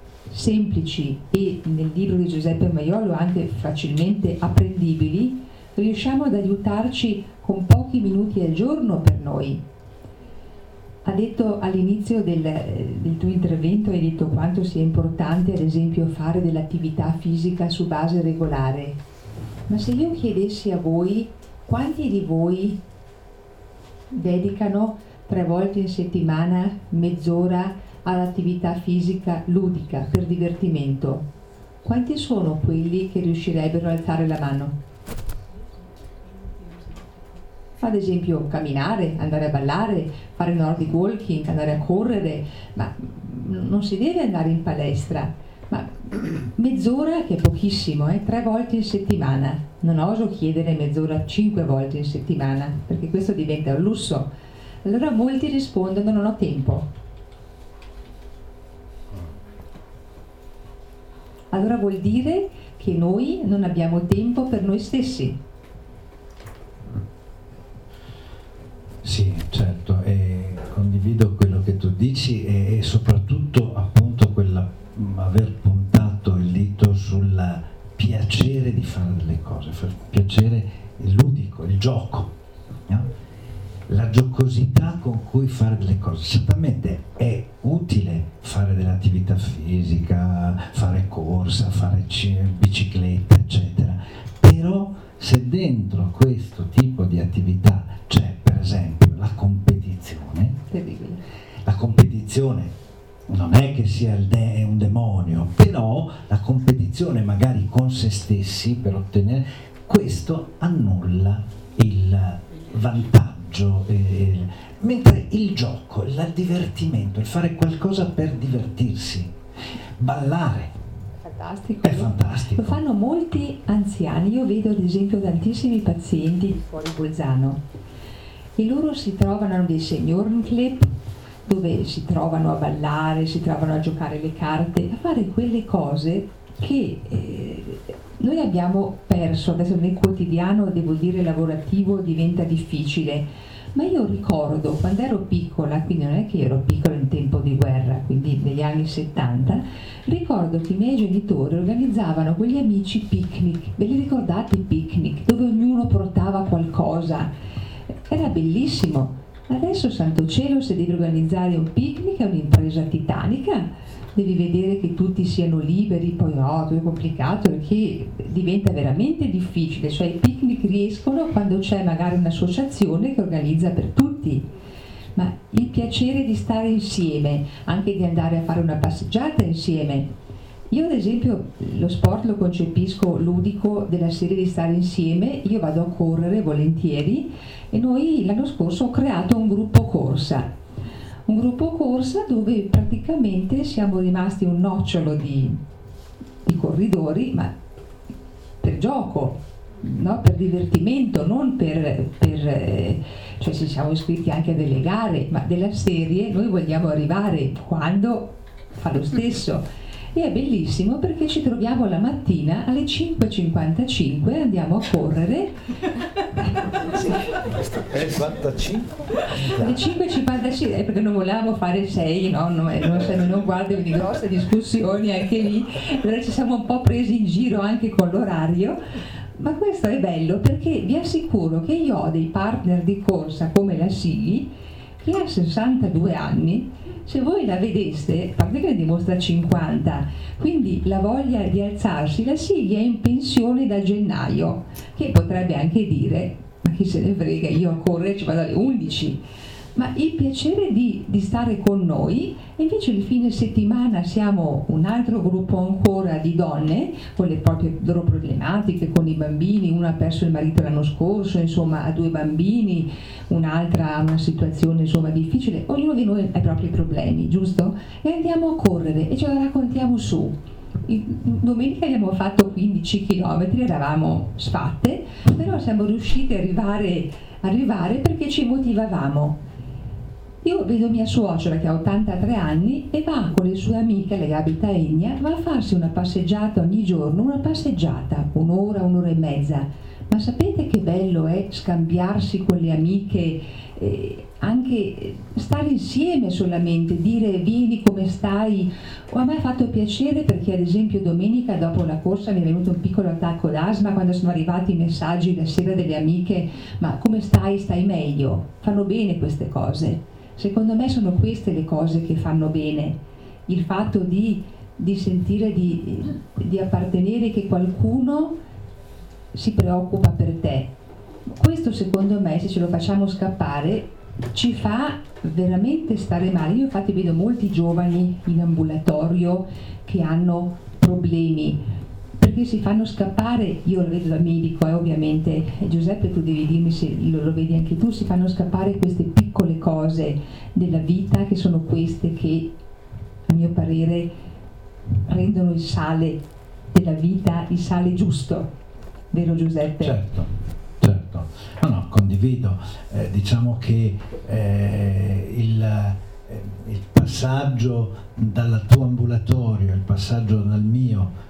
semplici e nel libro di Giuseppe Maiolo anche facilmente apprendibili, riusciamo ad aiutarci con pochi minuti al giorno per noi. Ha detto all'inizio del tuo intervento, hai detto quanto sia importante ad esempio fare dell'attività fisica su base regolare, ma se io chiedessi a voi quanti di voi dedicano 3 volte in settimana mezz'ora all'attività fisica ludica per divertimento, quanti sono quelli che riuscirebbero ad alzare la mano? Ad esempio camminare, andare a ballare, fare nordic walking, andare a correre, ma non si deve andare in palestra, ma mezz'ora, che è pochissimo, 3 volte in settimana. Non oso chiedere mezz'ora 5 volte in settimana, perché questo diventa un lusso. Allora molti rispondono: non ho tempo. Allora vuol dire che noi non abbiamo tempo per noi stessi. Sì, certo, e condivido quello che tu dici e soprattutto appunto aver puntato il dito sul piacere di fare delle cose, il piacere ludico, il gioco, no? La giocosità con cui fare delle cose. Certamente è utile fare dell'attività fisica, fare corsa, fare bicicletta, eccetera, però se dentro questo tipo di attività c'è per esempio la competizione, la competizione non è che sia un demonio, però la competizione magari con se stessi per ottenere questo annulla il vantaggio, mentre il gioco, il divertimento, il fare qualcosa per divertirsi, ballare, fantastico. È fantastico. Lo fanno molti anziani. Io vedo ad esempio tantissimi pazienti di fuori Bolzano e loro si trovano, hanno dei Seniorenclub dove si trovano a ballare, si trovano a giocare le carte, a fare quelle cose che noi abbiamo perso. Adesso nel quotidiano, devo dire, lavorativo diventa difficile. Ma io ricordo quando ero piccola, quindi non è che ero piccola in tempo di guerra, quindi negli anni 70, ricordo che i miei genitori organizzavano con gli amici picnic. Ve li ricordate i picnic? Dove ognuno portava qualcosa. Era bellissimo. Adesso, santo cielo, se devi organizzare un picnic è un'impresa titanica. Devi vedere che tutti siano liberi, poi no, è complicato perché diventa veramente difficile. Cioè i picnic riescono quando c'è magari un'associazione che organizza per tutti, ma il piacere di stare insieme, anche di andare a fare una passeggiata insieme. Io ad esempio lo sport lo concepisco ludico, della serie di stare insieme. Io vado a correre volentieri e noi l'anno scorso ho creato un gruppo corsa dove praticamente siamo rimasti un nocciolo di corridori, ma per gioco, no? Per divertimento, non cioè ci siamo iscritti anche a delle gare, ma della serie noi vogliamo arrivare quando fa lo stesso. E è bellissimo perché ci troviamo la mattina alle 5:55, andiamo a correre alle 5:55 perché non volevamo fare 6, no? Non guardi di grosse discussioni anche lì, allora ci siamo un po' presi in giro anche con l'orario. Ma questo è bello perché vi assicuro che io ho dei partner di corsa come la Silly che ha 62 anni. Se voi la vedeste, a parte che ne dimostra 50, quindi la voglia di alzarsi, la Silly è in pensione da gennaio, che potrebbe anche dire, ma chi se ne frega, io a correre ci vado alle 11. Ma il piacere di stare con noi, e invece il fine settimana siamo un altro gruppo ancora di donne, con le proprie loro problematiche, con i bambini, una ha perso il marito l'anno scorso, insomma ha 2 bambini, un'altra ha una situazione insomma difficile, ognuno di noi ha i propri problemi, giusto? E andiamo a correre e ce la raccontiamo su. Domenica abbiamo fatto 15 km, eravamo sfatte, però siamo riusciti a arrivare perché ci motivavamo. Io vedo mia suocera che ha 83 anni e va con le sue amiche, lei abita a Egna, va a farsi una passeggiata ogni giorno, una passeggiata, un'ora e mezza. Ma sapete che bello è scambiarsi con le amiche anche stare insieme solamente, dire vieni come stai. A me ha fatto piacere perché ad esempio domenica dopo la corsa mi è venuto un piccolo attacco d'asma quando sono arrivati i messaggi la sera delle amiche, ma come stai? Stai meglio? Fanno bene queste cose, secondo me sono queste le cose che fanno bene, il fatto di sentire di appartenere, che qualcuno si preoccupa per te. Questo secondo me, se ce lo facciamo scappare, ci fa veramente stare male. Io infatti vedo molti giovani in ambulatorio che hanno problemi perché si fanno scappare, io lo vedo da medico ovviamente, Giuseppe tu devi dirmi se lo vedi anche tu, si fanno scappare queste piccole cose della vita che sono queste che a mio parere rendono il sale della vita, il sale giusto, vero Giuseppe? Certo. No, condivido. Diciamo che il passaggio dal tuo ambulatorio, il passaggio dal mio,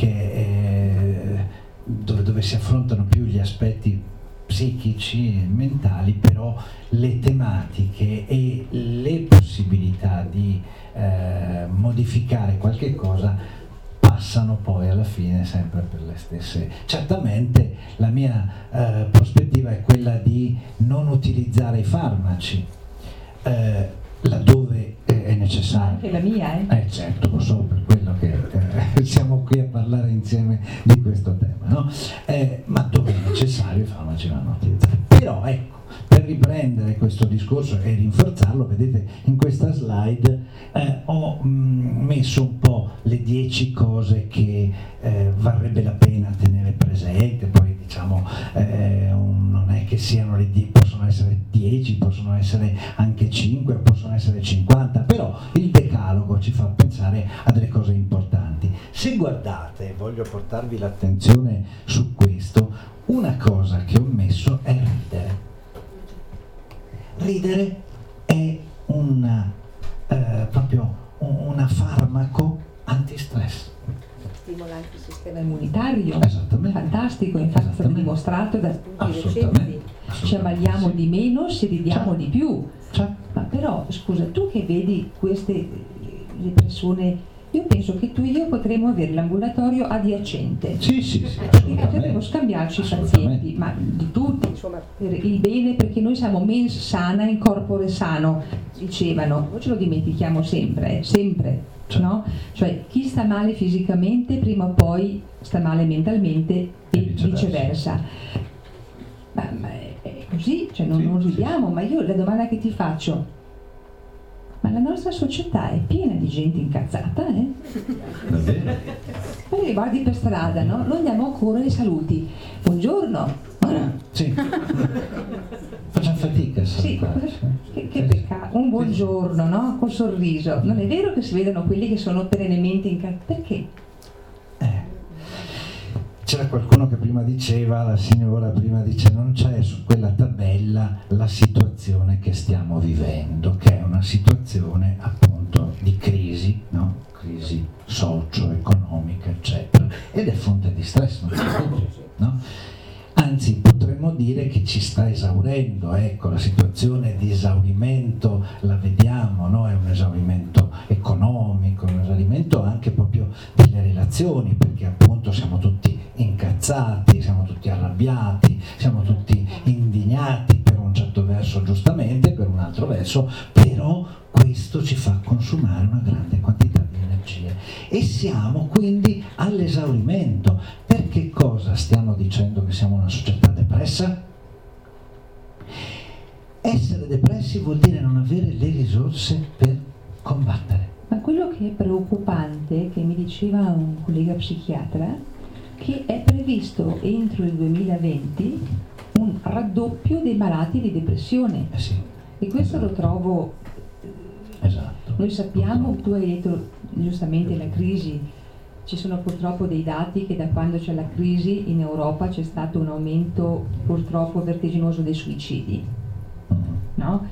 dove si affrontano più gli aspetti psichici e mentali, però le tematiche e le possibilità di modificare qualche cosa passano poi alla fine sempre per le stesse. Certamente la mia prospettiva è quella di non utilizzare i farmaci laddove è necessario. Anche la mia, certo, lo so, per quello che siamo qui a parlare insieme di questo tema, no? Ma dove è necessario i farmaci vanno utilizzati. Però ecco, per riprendere questo discorso e rinforzarlo, vedete in questa slide ho messo un po' le 10 cose che varrebbe la pena tenere presente. Poi diciamo non è che siano possono essere 10, possono essere anche 5, possono essere 50, però il decalogo ci fa pensare a delle cose importanti. Se guardate, voglio portarvi l'attenzione su questo, una cosa che ho messo è ridere. Ridere è proprio un farmaco antistress. Stimola anche il sistema immunitario. Esattamente. Fantastico, infatti è stato dimostrato da studi recenti. Ci ammaliamo di meno se ridiamo di più. Ma però, scusa, tu che vedi le persone, io penso che tu e io potremmo avere l'ambulatorio adiacente. Sì, potremmo scambiarci i pazienti, ma di tutti, insomma, per il bene, perché noi siamo mens sana in corpore sano, dicevano, noi ce lo dimentichiamo sempre, no? Cioè chi sta male fisicamente prima o poi sta male mentalmente e viceversa. Ma è così, cioè non ridiamo, ma io la domanda che ti faccio, ma la nostra società è piena di gente incazzata, Davvero? Poi guardi per strada, no? Noi andiamo ancora e saluti. Buongiorno. Sì. Facciamo fatica a salutare. Sì, che peccato. Un buongiorno, no? Col sorriso. Non è vero che si vedono quelli che sono perennemente incazzati? Perché? C'era qualcuno che prima diceva, la signora prima dice, non c'è su quella tabella la situazione che stiamo vivendo, che è una situazione appunto di crisi, no? Crisi socio-economica, eccetera, ed è fonte di stress, no? Anzi, potremmo dire che ci sta esaurendo, ecco, la situazione di esaurimento la vediamo, no? È un esaurimento economico, un esaurimento anche proprio delle relazioni, perché appunto siamo tutti incazzati, siamo tutti arrabbiati, siamo tutti indignati, per un certo verso giustamente, per un altro verso, però questo ci fa consumare una grande quantità di energie e siamo quindi all'esaurimento. Perché cosa stiamo dicendo che siamo una società depressa? Essere depressi vuol dire non avere le risorse per combattere. Ma quello che è preoccupante, che mi diceva un collega psichiatra, che è previsto entro il 2020 un raddoppio dei malati di depressione. Sì. E questo lo trovo... Esatto. Noi sappiamo, tu hai detto giustamente la crisi, ci sono purtroppo dei dati che da quando c'è la crisi in Europa c'è stato un aumento purtroppo vertiginoso dei suicidi, no?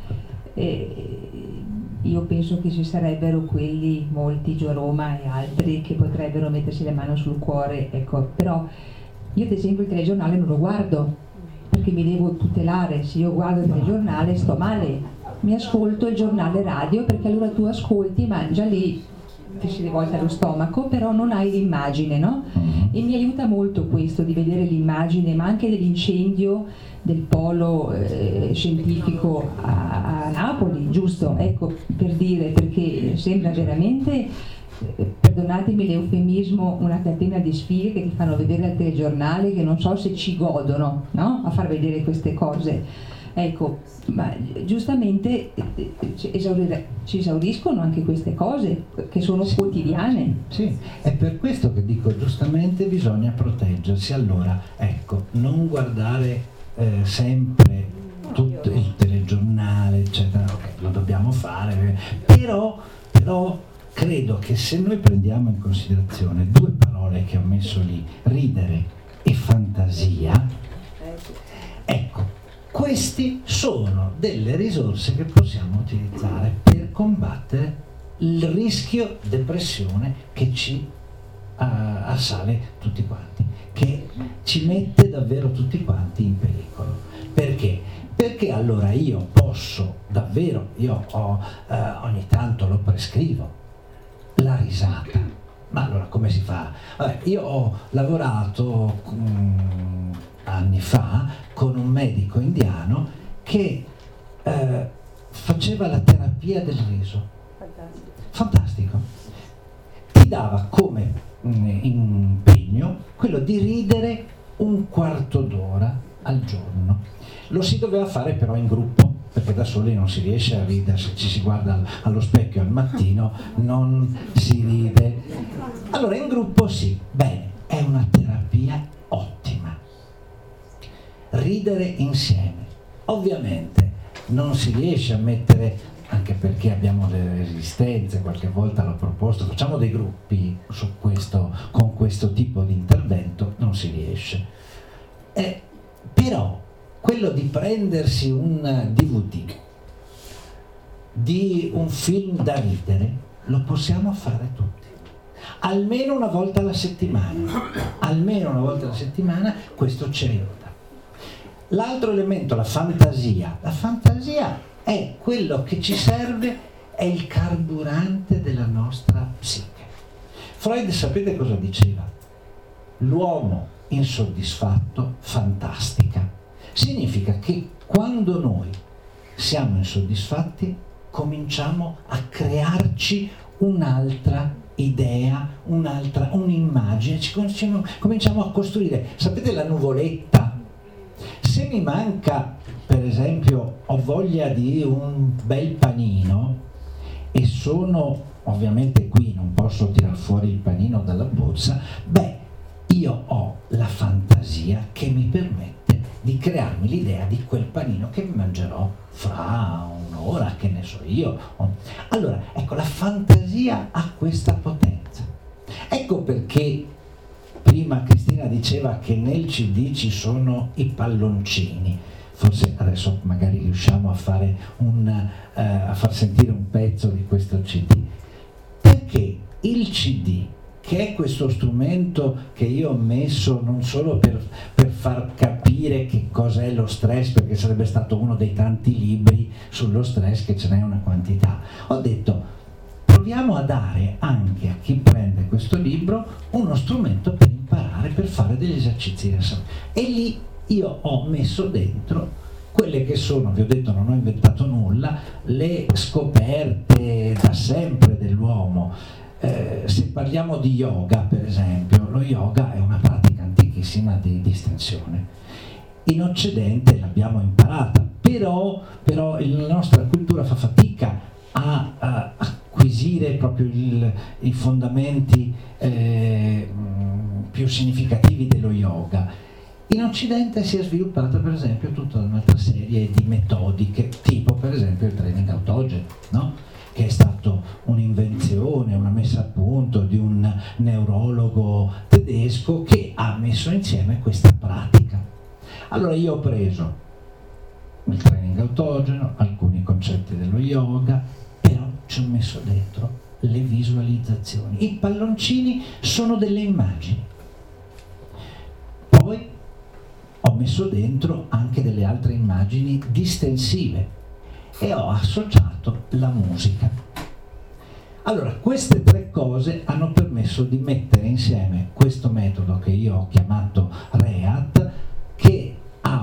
Io penso che ci sarebbero quelli, molti, Gio Roma e altri, che potrebbero mettersi le mani sul cuore, ecco. Però io ad esempio il telegiornale non lo guardo, perché mi devo tutelare, se io guardo il telegiornale sto male, mi ascolto il giornale radio, perché allora tu ascolti, mangia lì, ti si rivolta allo stomaco, però non hai l'immagine, no? E mi aiuta molto questo di vedere l'immagine, ma anche dell'incendio del polo scientifico a Napoli, giusto? Ecco, per dire, perché sembra veramente, perdonatemi l'eufemismo, una catena di spie che ti fanno vedere al telegiornale, che non so se ci godono, no? A far vedere queste cose. Ecco, ma giustamente ci esauriscono anche queste cose che sono quotidiane. Sì, è per questo che dico, giustamente bisogna proteggersi. Allora, ecco, non guardare sempre tutto il telegiornale, eccetera, lo dobbiamo fare, però credo che se noi prendiamo in considerazione due parole che ho messo lì, ridere e fantasia, ecco, questi sono delle risorse che possiamo utilizzare per combattere il rischio depressione che ci assale tutti quanti, che ci mette davvero tutti quanti in pericolo. Perché? Perché allora io posso davvero, ogni tanto lo prescrivo, la risata. Ma allora come si fa? Vabbè, io ho lavorato anni fa con un medico indiano che faceva la terapia del riso. Fantastico. Ti dava come impegno quello di ridere un quarto d'ora al giorno. Lo si doveva fare però in gruppo, perché da soli non si riesce a ridere, se ci si guarda allo specchio al mattino non si ride. Allora in gruppo sì, bene, è una terapia ottima. Ridere insieme. Ovviamente non si riesce a mettere, anche perché abbiamo delle resistenze, qualche volta l'ho proposto, facciamo dei gruppi su questo, con questo tipo di intervento, non si riesce. Però quello di prendersi un DVD di un film da ridere lo possiamo fare tutti, almeno una volta alla settimana, questo ci aiuta. L'altro elemento, la fantasia è quello che ci serve, è il carburante della nostra psiche. Freud, sapete cosa diceva? L'uomo insoddisfatto fantastica. Significa che quando noi siamo insoddisfatti cominciamo a crearci un'altra idea, un'immagine, cominciamo a costruire. Sapete la nuvoletta? Se mi manca, per esempio, ho voglia di un bel panino e sono, ovviamente qui non posso tirar fuori il panino dalla borsa, io ho la fantasia che mi permette di crearmi l'idea di quel panino che mi mangerò fra un'ora, che ne so io. Allora, ecco, la fantasia ha questa potenza. Ecco perché prima Cristina diceva che nel CD ci sono i palloncini. Forse adesso magari riusciamo a fare a far sentire un pezzo di questo CD. Perché il CD, che è questo strumento che io ho messo non solo per far capire che cos'è lo stress, perché sarebbe stato uno dei tanti libri sullo stress, che ce n'è una quantità, ho detto proviamo a dare anche a chi prende questo libro uno strumento per imparare, per fare degli esercizi. E lì io ho messo dentro quelle che sono, vi ho detto, non ho inventato nulla, le scoperte da sempre dell'uomo. Se parliamo di yoga, per esempio, lo yoga è una pratica antichissima di distensione. In Occidente l'abbiamo imparata, però la nostra cultura fa fatica a acquisire proprio i fondamenti più significativi dello yoga. In Occidente si è sviluppata, per esempio, tutta un'altra serie di metodiche, tipo per esempio il training autogeno, no? Che è stato un'invenzione, una messa a punto di un neurologo tedesco che ha messo insieme questa pratica. Allora io ho preso il training autogeno, alcuni concetti dello yoga, però ci ho messo dentro le visualizzazioni. I palloncini sono delle immagini. Poi ho messo dentro anche delle altre immagini distensive e ho associato la musica. Allora, queste tre cose hanno permesso di mettere insieme questo metodo che io ho chiamato REAT, che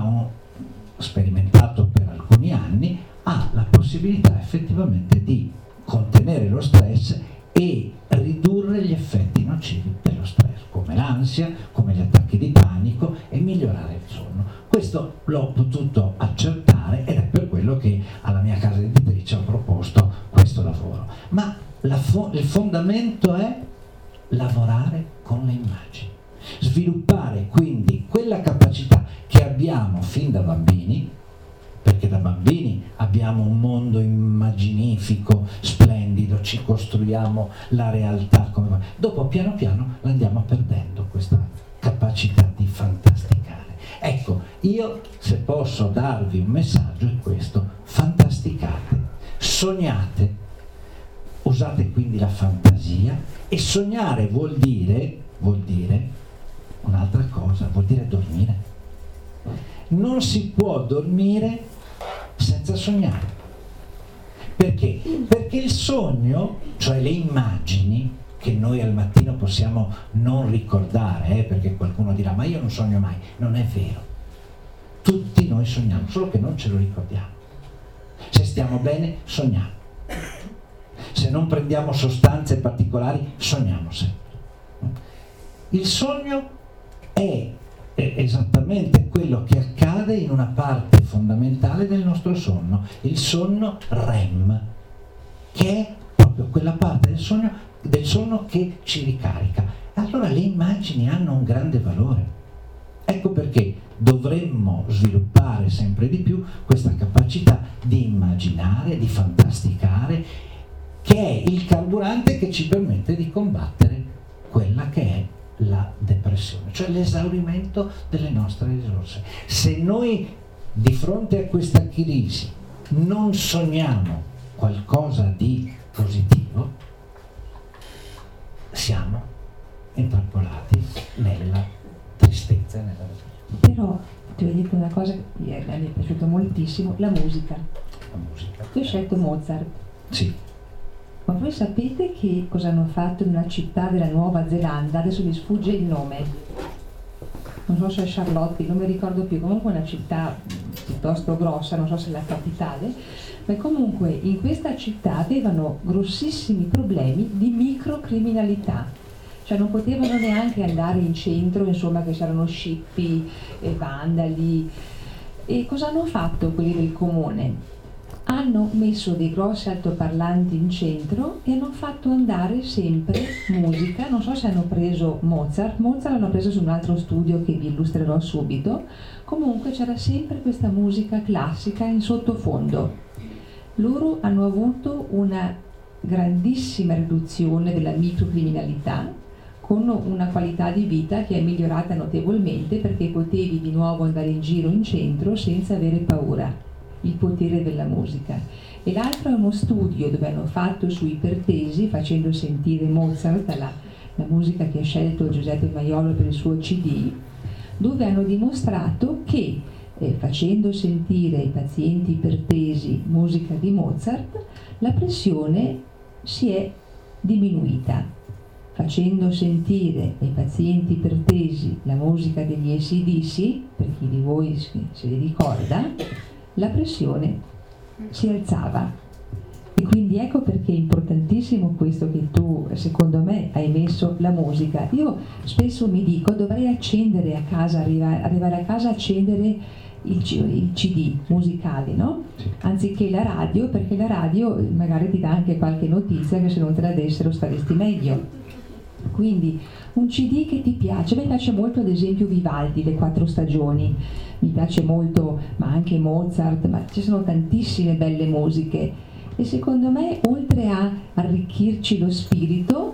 sperimentato per alcuni anni, ha la possibilità effettivamente di contenere lo stress e ridurre gli effetti nocivi dello stress, come l'ansia, come gli attacchi di panico, e migliorare il sonno. Questo l'ho potuto accertare ed è per quello che alla mia casa editrice ho proposto questo lavoro. Ma il fondamento è lavorare con le immagini, sviluppare quindi quella capacità che abbiamo fin da bambini, perché da bambini abbiamo un mondo immaginifico, splendido, ci costruiamo la realtà, dopo piano piano l'andiamo perdendo questa capacità di fantasticare. Ecco, io se posso darvi un messaggio è questo: fantasticate, sognate, usate quindi la fantasia, e sognare vuol dire un'altra cosa, vuol dire dormire. Non si può dormire senza sognare. Perché? Perché il sogno, cioè le immagini che noi al mattino possiamo non ricordare, perché qualcuno dirà ma io non sogno mai. Non è vero. Tutti noi sogniamo, solo che non ce lo ricordiamo. Se stiamo bene, sogniamo. Se non prendiamo sostanze particolari, sogniamo sempre. Il sogno è esattamente quello che accade in una parte fondamentale del nostro sonno, il sonno REM, che è proprio quella parte del sonno che ci ricarica. Allora le immagini hanno un grande valore. Ecco perché dovremmo sviluppare sempre di più questa capacità di immaginare, di fantasticare, che è il carburante che ci permette di combattere quella che è la depressione, cioè l'esaurimento delle nostre risorse. Se noi di fronte a questa crisi non sogniamo qualcosa di positivo, siamo intrappolati nella tristezza e nella depressione. Però ti voglio dire una cosa che mi è piaciuta moltissimo: la musica. La musica. Tu hai scelto Mozart. Sì. Ma voi sapete che cosa hanno fatto in una città della Nuova Zelanda? Adesso mi sfugge il nome, non so se è Charlotte, non mi ricordo più, comunque una città piuttosto grossa, non so se è la capitale, ma comunque in questa città avevano grossissimi problemi di microcriminalità, cioè non potevano neanche andare in centro, insomma, che c'erano scippi e vandali. E cosa hanno fatto quelli del comune? Hanno messo dei grossi altoparlanti in centro e hanno fatto andare sempre musica. Non so se hanno preso Mozart l'hanno preso su un altro studio che vi illustrerò subito. Comunque c'era sempre questa musica classica in sottofondo. Loro hanno avuto una grandissima riduzione della microcriminalità, con una qualità di vita che è migliorata notevolmente, perché potevi di nuovo andare in giro in centro senza avere paura. Il potere della musica. E l'altro è uno studio dove hanno fatto su ipertesi, facendo sentire Mozart, la musica che ha scelto Giuseppe Maiolo per il suo CD, dove hanno dimostrato che facendo sentire ai pazienti ipertesi musica di Mozart, la pressione si è diminuita. Facendo sentire ai pazienti ipertesi la musica degli AC/DC, per chi di voi se li ricorda, la pressione si alzava. E quindi ecco perché è importantissimo questo che tu, secondo me, hai messo la musica. Io spesso mi dico dovrei accendere a casa, arrivare a casa a accendere il CD musicale, no? Sì. Anziché la radio, perché la radio magari ti dà anche qualche notizia che se non te la dessero staresti meglio. Quindi un CD che ti piace. A me piace molto ad esempio Vivaldi, Le Quattro Stagioni, mi piace molto, ma anche Mozart, ma ci sono tantissime belle musiche e secondo me oltre a arricchirci lo spirito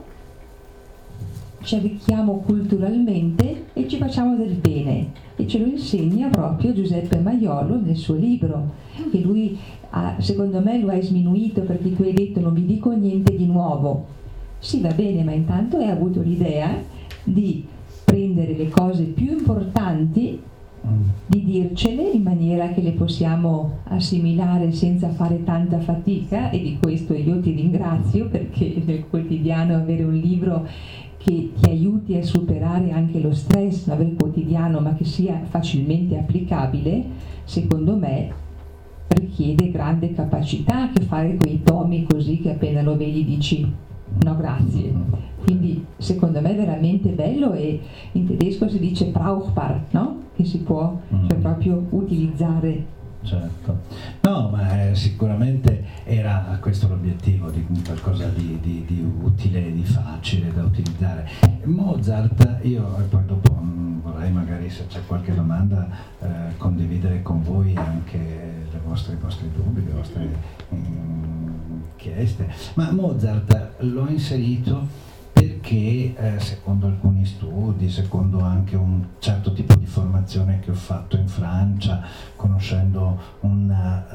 ci arricchiamo culturalmente e ci facciamo del bene, e ce lo insegna proprio Giuseppe Maiolo nel suo libro, che lui secondo me lo hai sminuito, perché tu hai detto non vi dico niente di nuovo. Sì, va bene, ma intanto hai avuto l'idea di prendere le cose più importanti di dircele in maniera che le possiamo assimilare senza fare tanta fatica, e di questo io ti ringrazio, perché nel quotidiano avere un libro che ti aiuti a superare anche lo stress del quotidiano, ma che sia facilmente applicabile, secondo me richiede grande capacità, che fare quei tomi così che appena lo vedi dici no grazie. Quindi secondo me è veramente bello, e in tedesco si dice brauchbar, no? Che si può cioè proprio utilizzare. Certo, no, ma sicuramente era questo l'obiettivo, di qualcosa di utile, di facile da utilizzare. Mozart, io poi dopo vorrei magari, se c'è qualche domanda, condividere con voi anche i vostri dubbi, le vostre richieste, ma Mozart l'ho inserito perché secondo alcuni studi, secondo anche un certo tipo di formazione che ho fatto in Francia, conoscendo un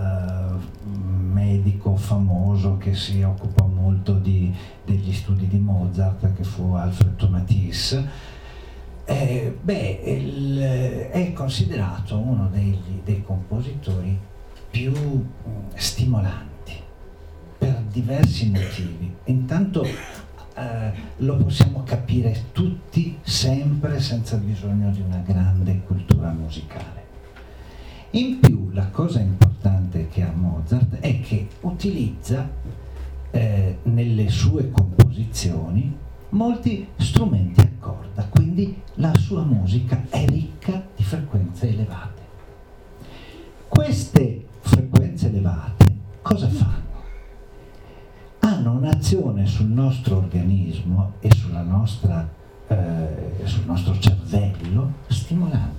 medico famoso che si occupa molto degli studi di Mozart, che fu Alfred Matisse, è considerato uno dei compositori più stimolanti per diversi motivi. Intanto lo possiamo capire tutti sempre senza bisogno di una grande cultura musicale. In più, la cosa importante che ha Mozart è che utilizza nelle sue composizioni molti strumenti a corda, quindi la sua musica è ricca di frequenze elevate. Queste frequenze elevate cosa fanno? Hanno un'azione sul nostro organismo e sul nostro cervello stimolante.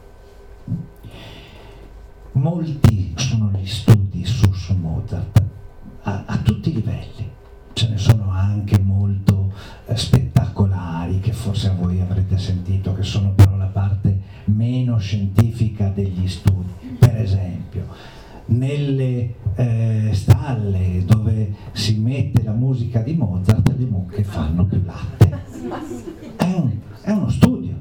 Molti sono gli studi su Mozart a tutti i livelli, ce ne sono anche molto spettacolari che forse a voi avrete sentito, che sono però la parte meno scientifica degli studi. Per esempio, nelle stalle dove si mette la musica di Mozart, le mucche fanno più latte. È uno studio.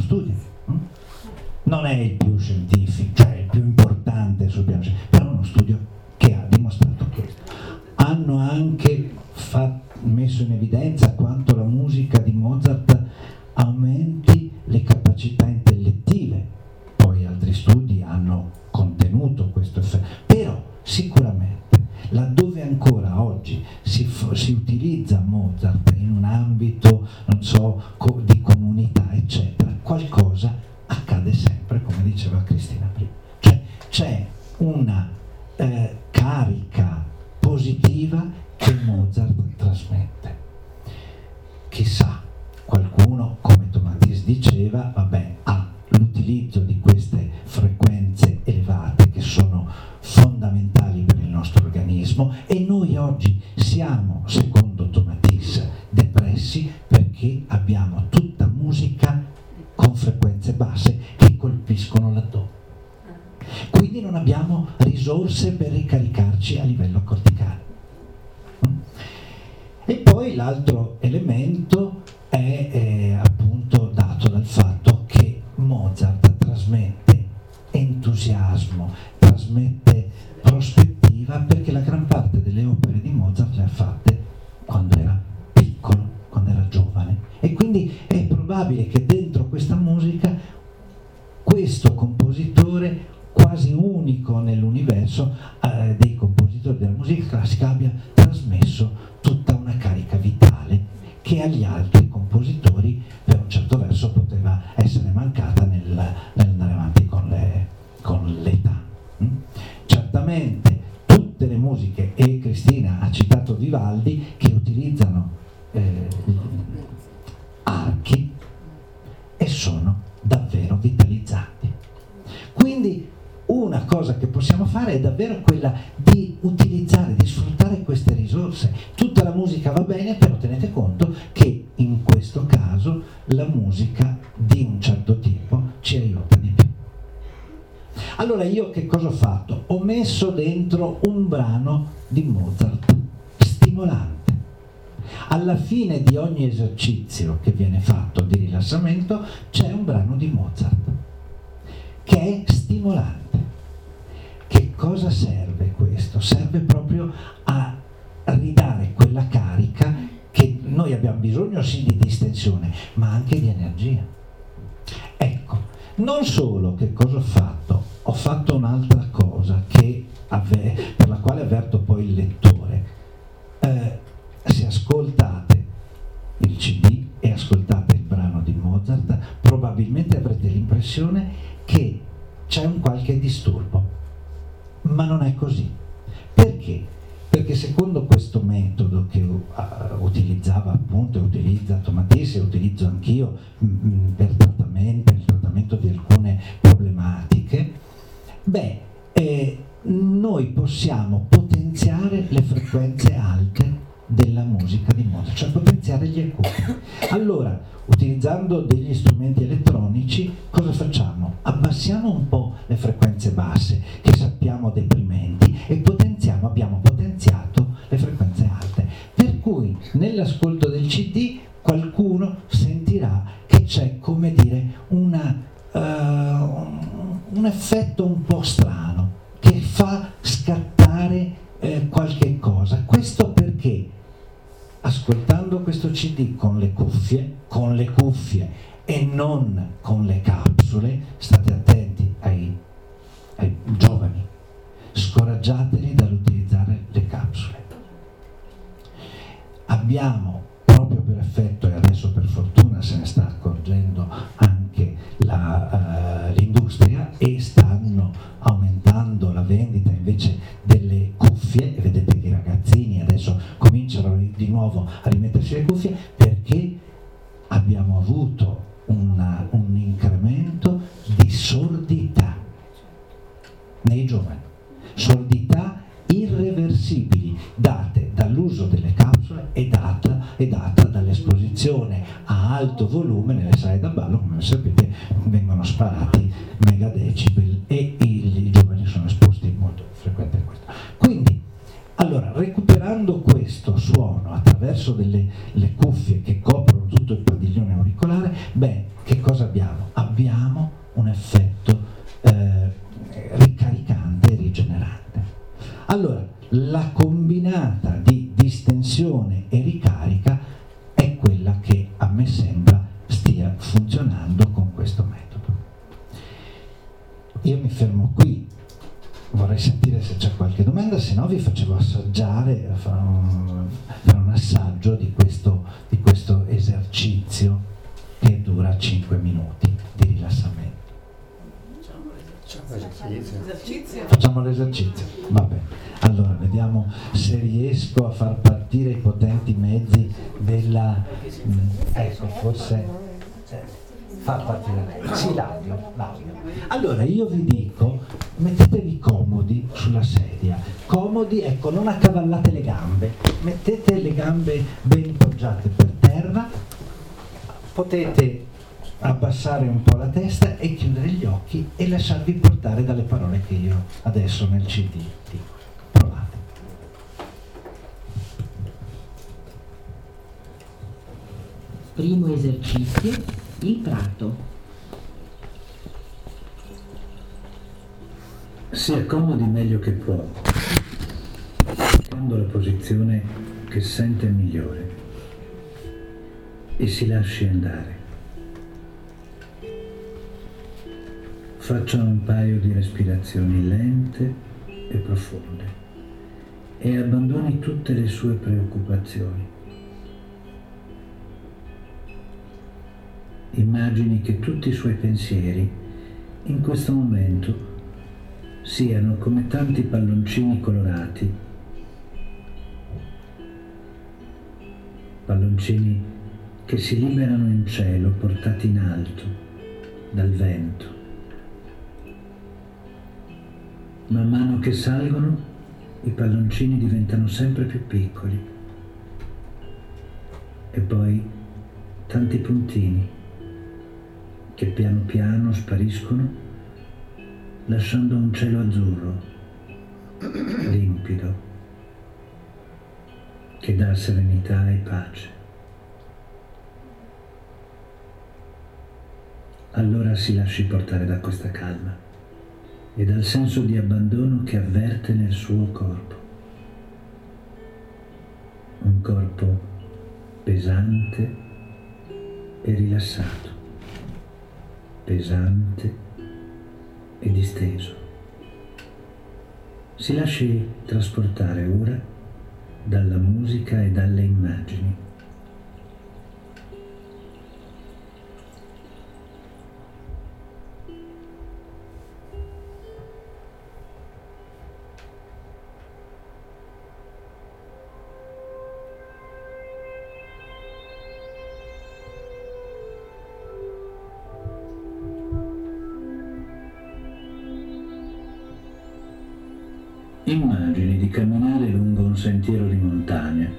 Non è il più scientifico, cioè il più importante sul piano scientifico, però è uno studio che ha dimostrato questo. Hanno anche messo in evidenza quanto la musica di Mozart aumenti le capacità intellettive. Poi altri studi hanno contenuto questo effetto, però sicuramente laddove ancora oggi si utilizza Mozart in un ambito, non so, di comunità eccetera, qualcosa accade sempre, come diceva Cristina prima, cioè c'è una carica positiva che Mozart trasmette. Chissà, qualcuno, come Tomatis diceva, ha l'utilizzo di queste frequenze elevate che sono fondamentali per il nostro organismo, e noi oggi siamo, secondo Tomatis, depressi perché abbiamo tutta musica con frequenze basse che colpiscono l'addome. Quindi non abbiamo risorse per ricaricarci a livello corticale. E poi l'altro elemento è appunto dato dal fatto che Mozart trasmette entusiasmo, trasmette prospettiva, perché la gran parte delle opere di Mozart le ha fatte quando era piccolo, quando era giovane, e quindi è probabile che dentro questa musica questo compositore quasi unico nell'universo dei compositori della musica classica abbia trasmesso tutta una carica vitale che agli altri compositori per un certo verso poteva essere mancata nell'andare avanti con l'età. Certamente tutte le musiche, e Cristina ha citato Vivaldi, che utilizzano archi e sono davvero vitalizzanti. Quindi una cosa che possiamo fare è davvero quella di utilizzare, di sfruttare queste risorse. Tutta la musica va bene, però tenete conto che in questo caso la musica di un certo tipo ci aiuta di più. Allora io che cosa ho fatto? Ho messo dentro un brano di Mozart stimolante. Alla fine di ogni esercizio che viene fatto di rilassamento c'è un brano di Mozart che è stimolante. Che cosa serve questo? Serve proprio a ridare quella carica che noi abbiamo bisogno, sì, di distensione, ma anche di energia. Ecco, non solo che cosa ho fatto? Ho fatto un'altra cosa per la quale avverto poi il lettore. Se ascoltate il CD e ascoltate il brano di Mozart, probabilmente avrete l'impressione che c'è un qualche disturbo, ma non è così. Perché? Perché secondo questo metodo che utilizzava appunto e utilizza Tomatisi e utilizzo anch'io per il trattamento di alcune problematiche, noi possiamo potenziare le frequenze alte della musica di Mozart, cioè potenziare gli acuti. Allora, utilizzando degli strumenti elettronici, cosa facciamo? Abbassiamo un po' le frequenze basse, che sappiamo deprimenti, e abbiamo potenziato le frequenze alte. Per cui nell'ascolto del CD qualcuno sentirà che c'è, come dire, un effetto un po' strano, che fa scattare qualche cosa. Questo perché ascoltando questo CD con le cuffie e non con le capsule, state attenti ai giovani, scoraggiateli dall'utilizzare le capsule. Abbiamo proprio per effetto, e adesso per fortuna se ne sta accorgendo anche l'industria, e stanno aumentando la vendita invece delle cuffie, e vedete che i ragazzini adesso cominciano di nuovo a rimettersi le cuffie, perché abbiamo avuto un incremento di sordità nei giovani, sordità irreversibili date dall'uso delle capsule e data dall'esposizione a alto volume nelle sale da ballo. Come sapete, vengono sparati megadecibel e i giovani sono esposti molto frequente a questo. Quindi, allora, recuperando questo suono attraverso le cuffie che coprono tutto il padiglione auricolare, che cosa abbiamo? Abbiamo un effetto ricaricante e rigenerante. Allora, la combinata di distensione e ricarica è quella che a me sembra stia funzionando con questo metodo. Io mi fermo qui, vorrei sentire se c'è qualche domanda, se no vi facevo assaggiare, fare un assaggio di questo esercizio che dura 5 minuti di rilassamento. Facciamo l'esercizio. Va bene. Allora, vediamo se riesco a far partire i potenti mezzi della... ecco, forse... far partire... Sì, l'audio. Allora, io vi dico, mettetevi comodi sulla sedia. Comodi, ecco, non accavallate le gambe. Mettete le gambe ben poggiate per terra. Potete abbassare un po' la testa e chiudere gli occhi e lasciarvi portare dalle parole che io adesso nel CD dico. Provate. Primo esercizio, il prato. Si accomodi meglio che può, cercando la posizione che sente migliore, e si lasci andare. Faccia un paio di respirazioni lente e profonde e abbandoni tutte le sue preoccupazioni. Immagini che tutti i suoi pensieri in questo momento siano come tanti palloncini colorati, palloncini che si liberano in cielo portati in alto dal vento. Man mano che salgono, i palloncini diventano sempre più piccoli e poi tanti puntini che piano piano spariscono, lasciando un cielo azzurro, limpido, che dà serenità e pace. Allora si lasci portare da questa calma e dal senso di abbandono che avverte nel suo corpo. Un corpo pesante e rilassato, pesante e disteso. Si lasci trasportare ora dalla musica e dalle immagini. Immagini di camminare lungo un sentiero di montagna.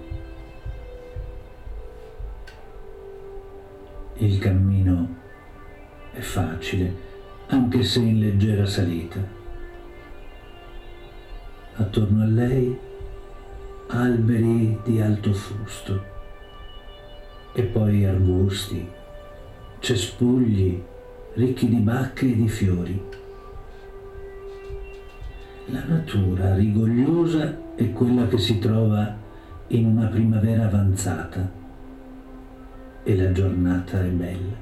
Il cammino è facile, anche se in leggera salita. Attorno a lei alberi di alto fusto e poi arbusti, cespugli ricchi di bacche e di fiori. La natura rigogliosa è quella che si trova in una primavera avanzata e la giornata è bella.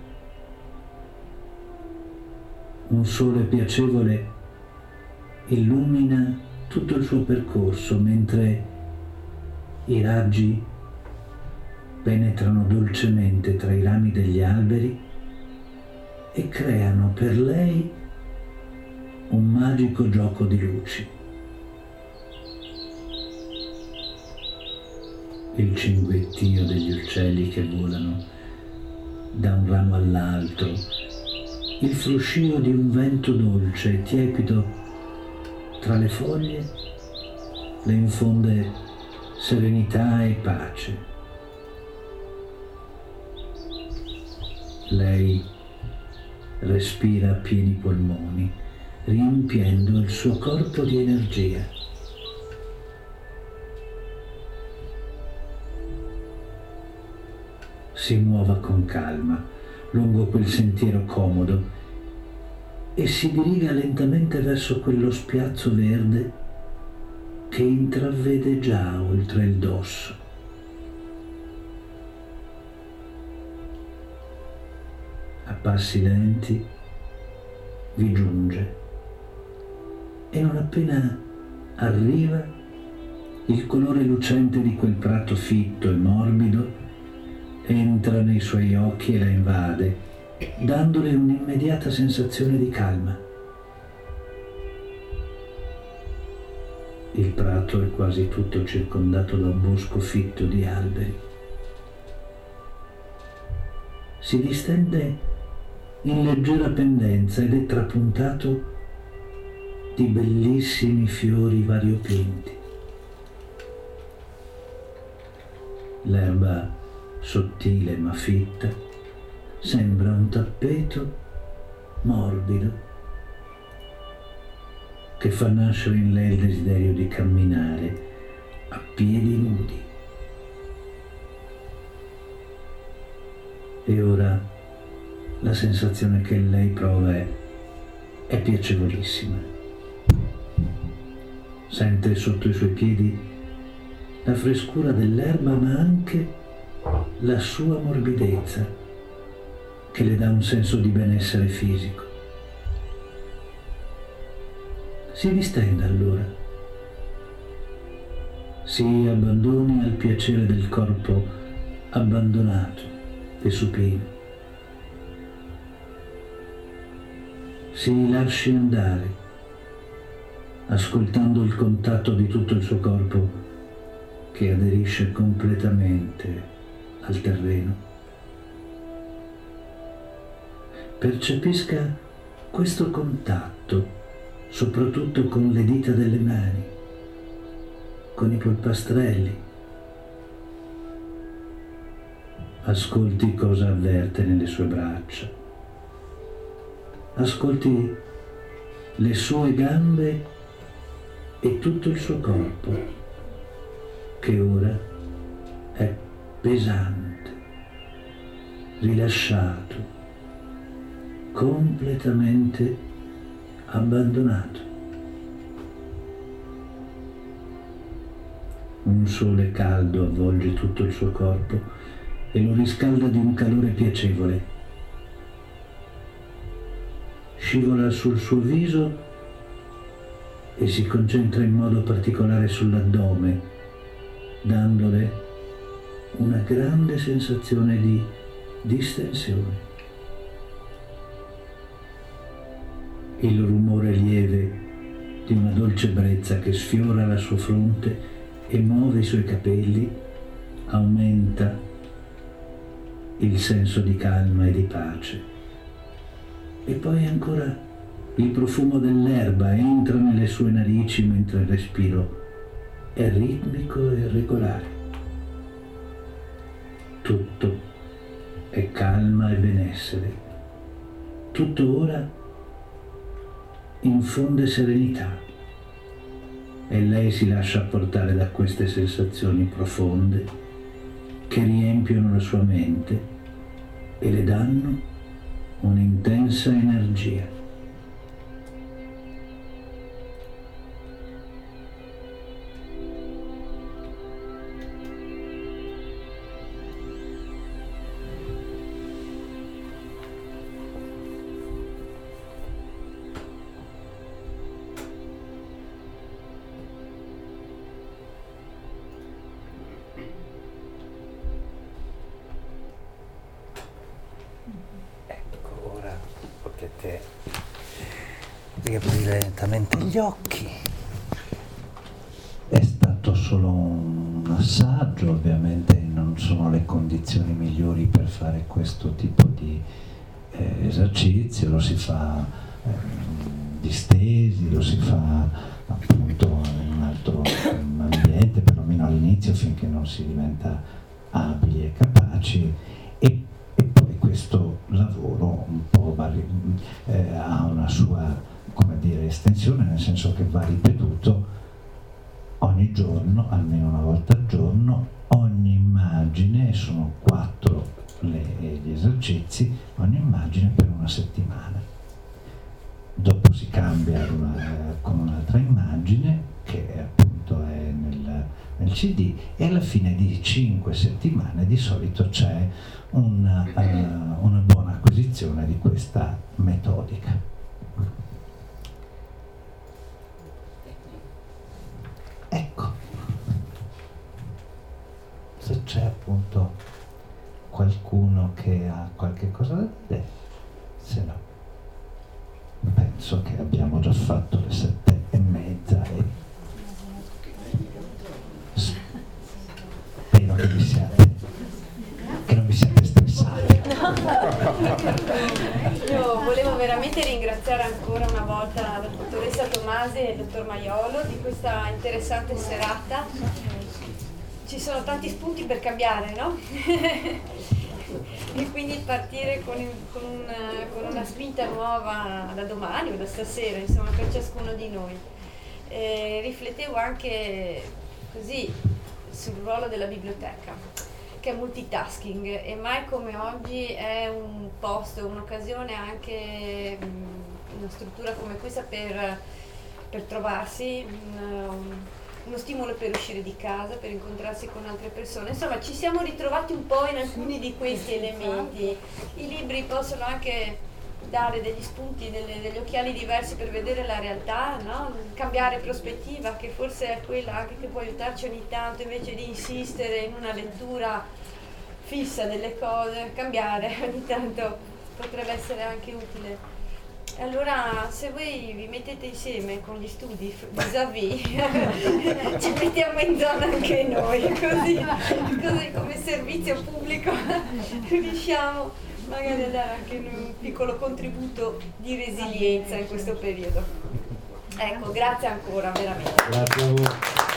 Un sole piacevole illumina tutto il suo percorso mentre i raggi penetrano dolcemente tra i rami degli alberi e creano per lei un magico gioco di luci. Il cinguettio degli uccelli che volano da un ramo all'altro, il fruscio di un vento dolce e tiepido tra le foglie le infonde serenità e pace. Lei respira a pieni polmoni, riempiendo il suo corpo di energia. Si muova con calma lungo quel sentiero comodo e si diriga lentamente verso quello spiazzo verde che intravede già oltre il dosso. A passi lenti vi giunge e non appena arriva il colore lucente di quel prato fitto e morbido entra nei suoi occhi e la invade, dandole un'immediata sensazione di calma. Il prato è quasi tutto circondato da un bosco fitto di alberi. Si distende in leggera pendenza ed è trapuntato di bellissimi fiori variopinti. L'erba sottile ma fitta sembra un tappeto morbido che fa nascere in lei il desiderio di camminare a piedi nudi. E ora la sensazione che lei prova è piacevolissima. Sente sotto i suoi piedi la frescura dell'erba, ma anche la sua morbidezza, che le dà un senso di benessere fisico. Si distenda allora, si abbandoni al piacere del corpo abbandonato e supino. Si lasci andare, ascoltando il contatto di tutto il suo corpo che aderisce completamente al terreno. Percepisca questo contatto soprattutto con le dita delle mani, con i polpastrelli. Ascolti cosa avverte nelle sue braccia. Ascolti le sue gambe e tutto il suo corpo, che ora è pesante, rilasciato, completamente abbandonato. Un sole caldo avvolge tutto il suo corpo e lo riscalda di un calore piacevole. Scivola sul suo viso e si concentra in modo particolare sull'addome, dandole una grande sensazione di distensione. Il rumore lieve di una dolce brezza che sfiora la sua fronte e muove i suoi capelli aumenta il senso di calma e di pace. E poi ancora il profumo dell'erba entra nelle sue narici mentre il respiro è ritmico e regolare. Tutto è calma e benessere. Tutto ora infonde serenità e lei si lascia portare da queste sensazioni profonde che riempiono la sua mente e le danno un'intensa energia. Potete riaprire lentamente gli occhi. È stato solo un assaggio, ovviamente non sono le condizioni migliori per fare questo tipo di esercizio, lo si fa distesi, lo si fa appunto in un altro ambiente, perlomeno all'inizio, finché non si diventa abili e capaci, e poi questo lavoro un po' ha una sua, come dire, estensione, nel senso che va ripetuto ogni giorno, almeno una volta al giorno, ogni immagine, sono 4 gli esercizi, ogni immagine per una settimana. Dopo si cambia con un'altra immagine che appunto è nel CD, e alla fine di 5 settimane di solito c'è una buona acquisizione di questa metodica. Ecco, se c'è appunto qualcuno che ha qualche cosa da dire, se no penso che abbiamo già fatto le 7:30 e spero che non vi siate stressati. Io volevo veramente ringraziare ancora una volta la dottoressa Tomasi e il dottor Maiolo di questa interessante serata. Ci sono tanti spunti per cambiare, no? E quindi partire con una spinta nuova da domani o da stasera, insomma, per ciascuno di noi. Riflettevo anche così sul ruolo della biblioteca, che è multitasking, e mai come oggi è un posto, un'occasione, anche una struttura come questa per trovarsi, uno stimolo per uscire di casa, per incontrarsi con altre persone. Insomma, ci siamo ritrovati un po' in alcuni di questi elementi. I libri possono anche dare degli spunti, degli occhiali diversi per vedere la realtà, no? Cambiare prospettiva, che forse è quella anche che può aiutarci ogni tanto, invece di insistere in una lettura fissa delle cose, cambiare ogni tanto potrebbe essere anche utile. Allora, se voi vi mettete insieme con gli studi vis-à-vis, ci mettiamo in zona anche noi, così come servizio pubblico riusciamo magari a dare anche un piccolo contributo di resilienza in questo periodo. Ecco, grazie ancora, veramente. Grazie a voi.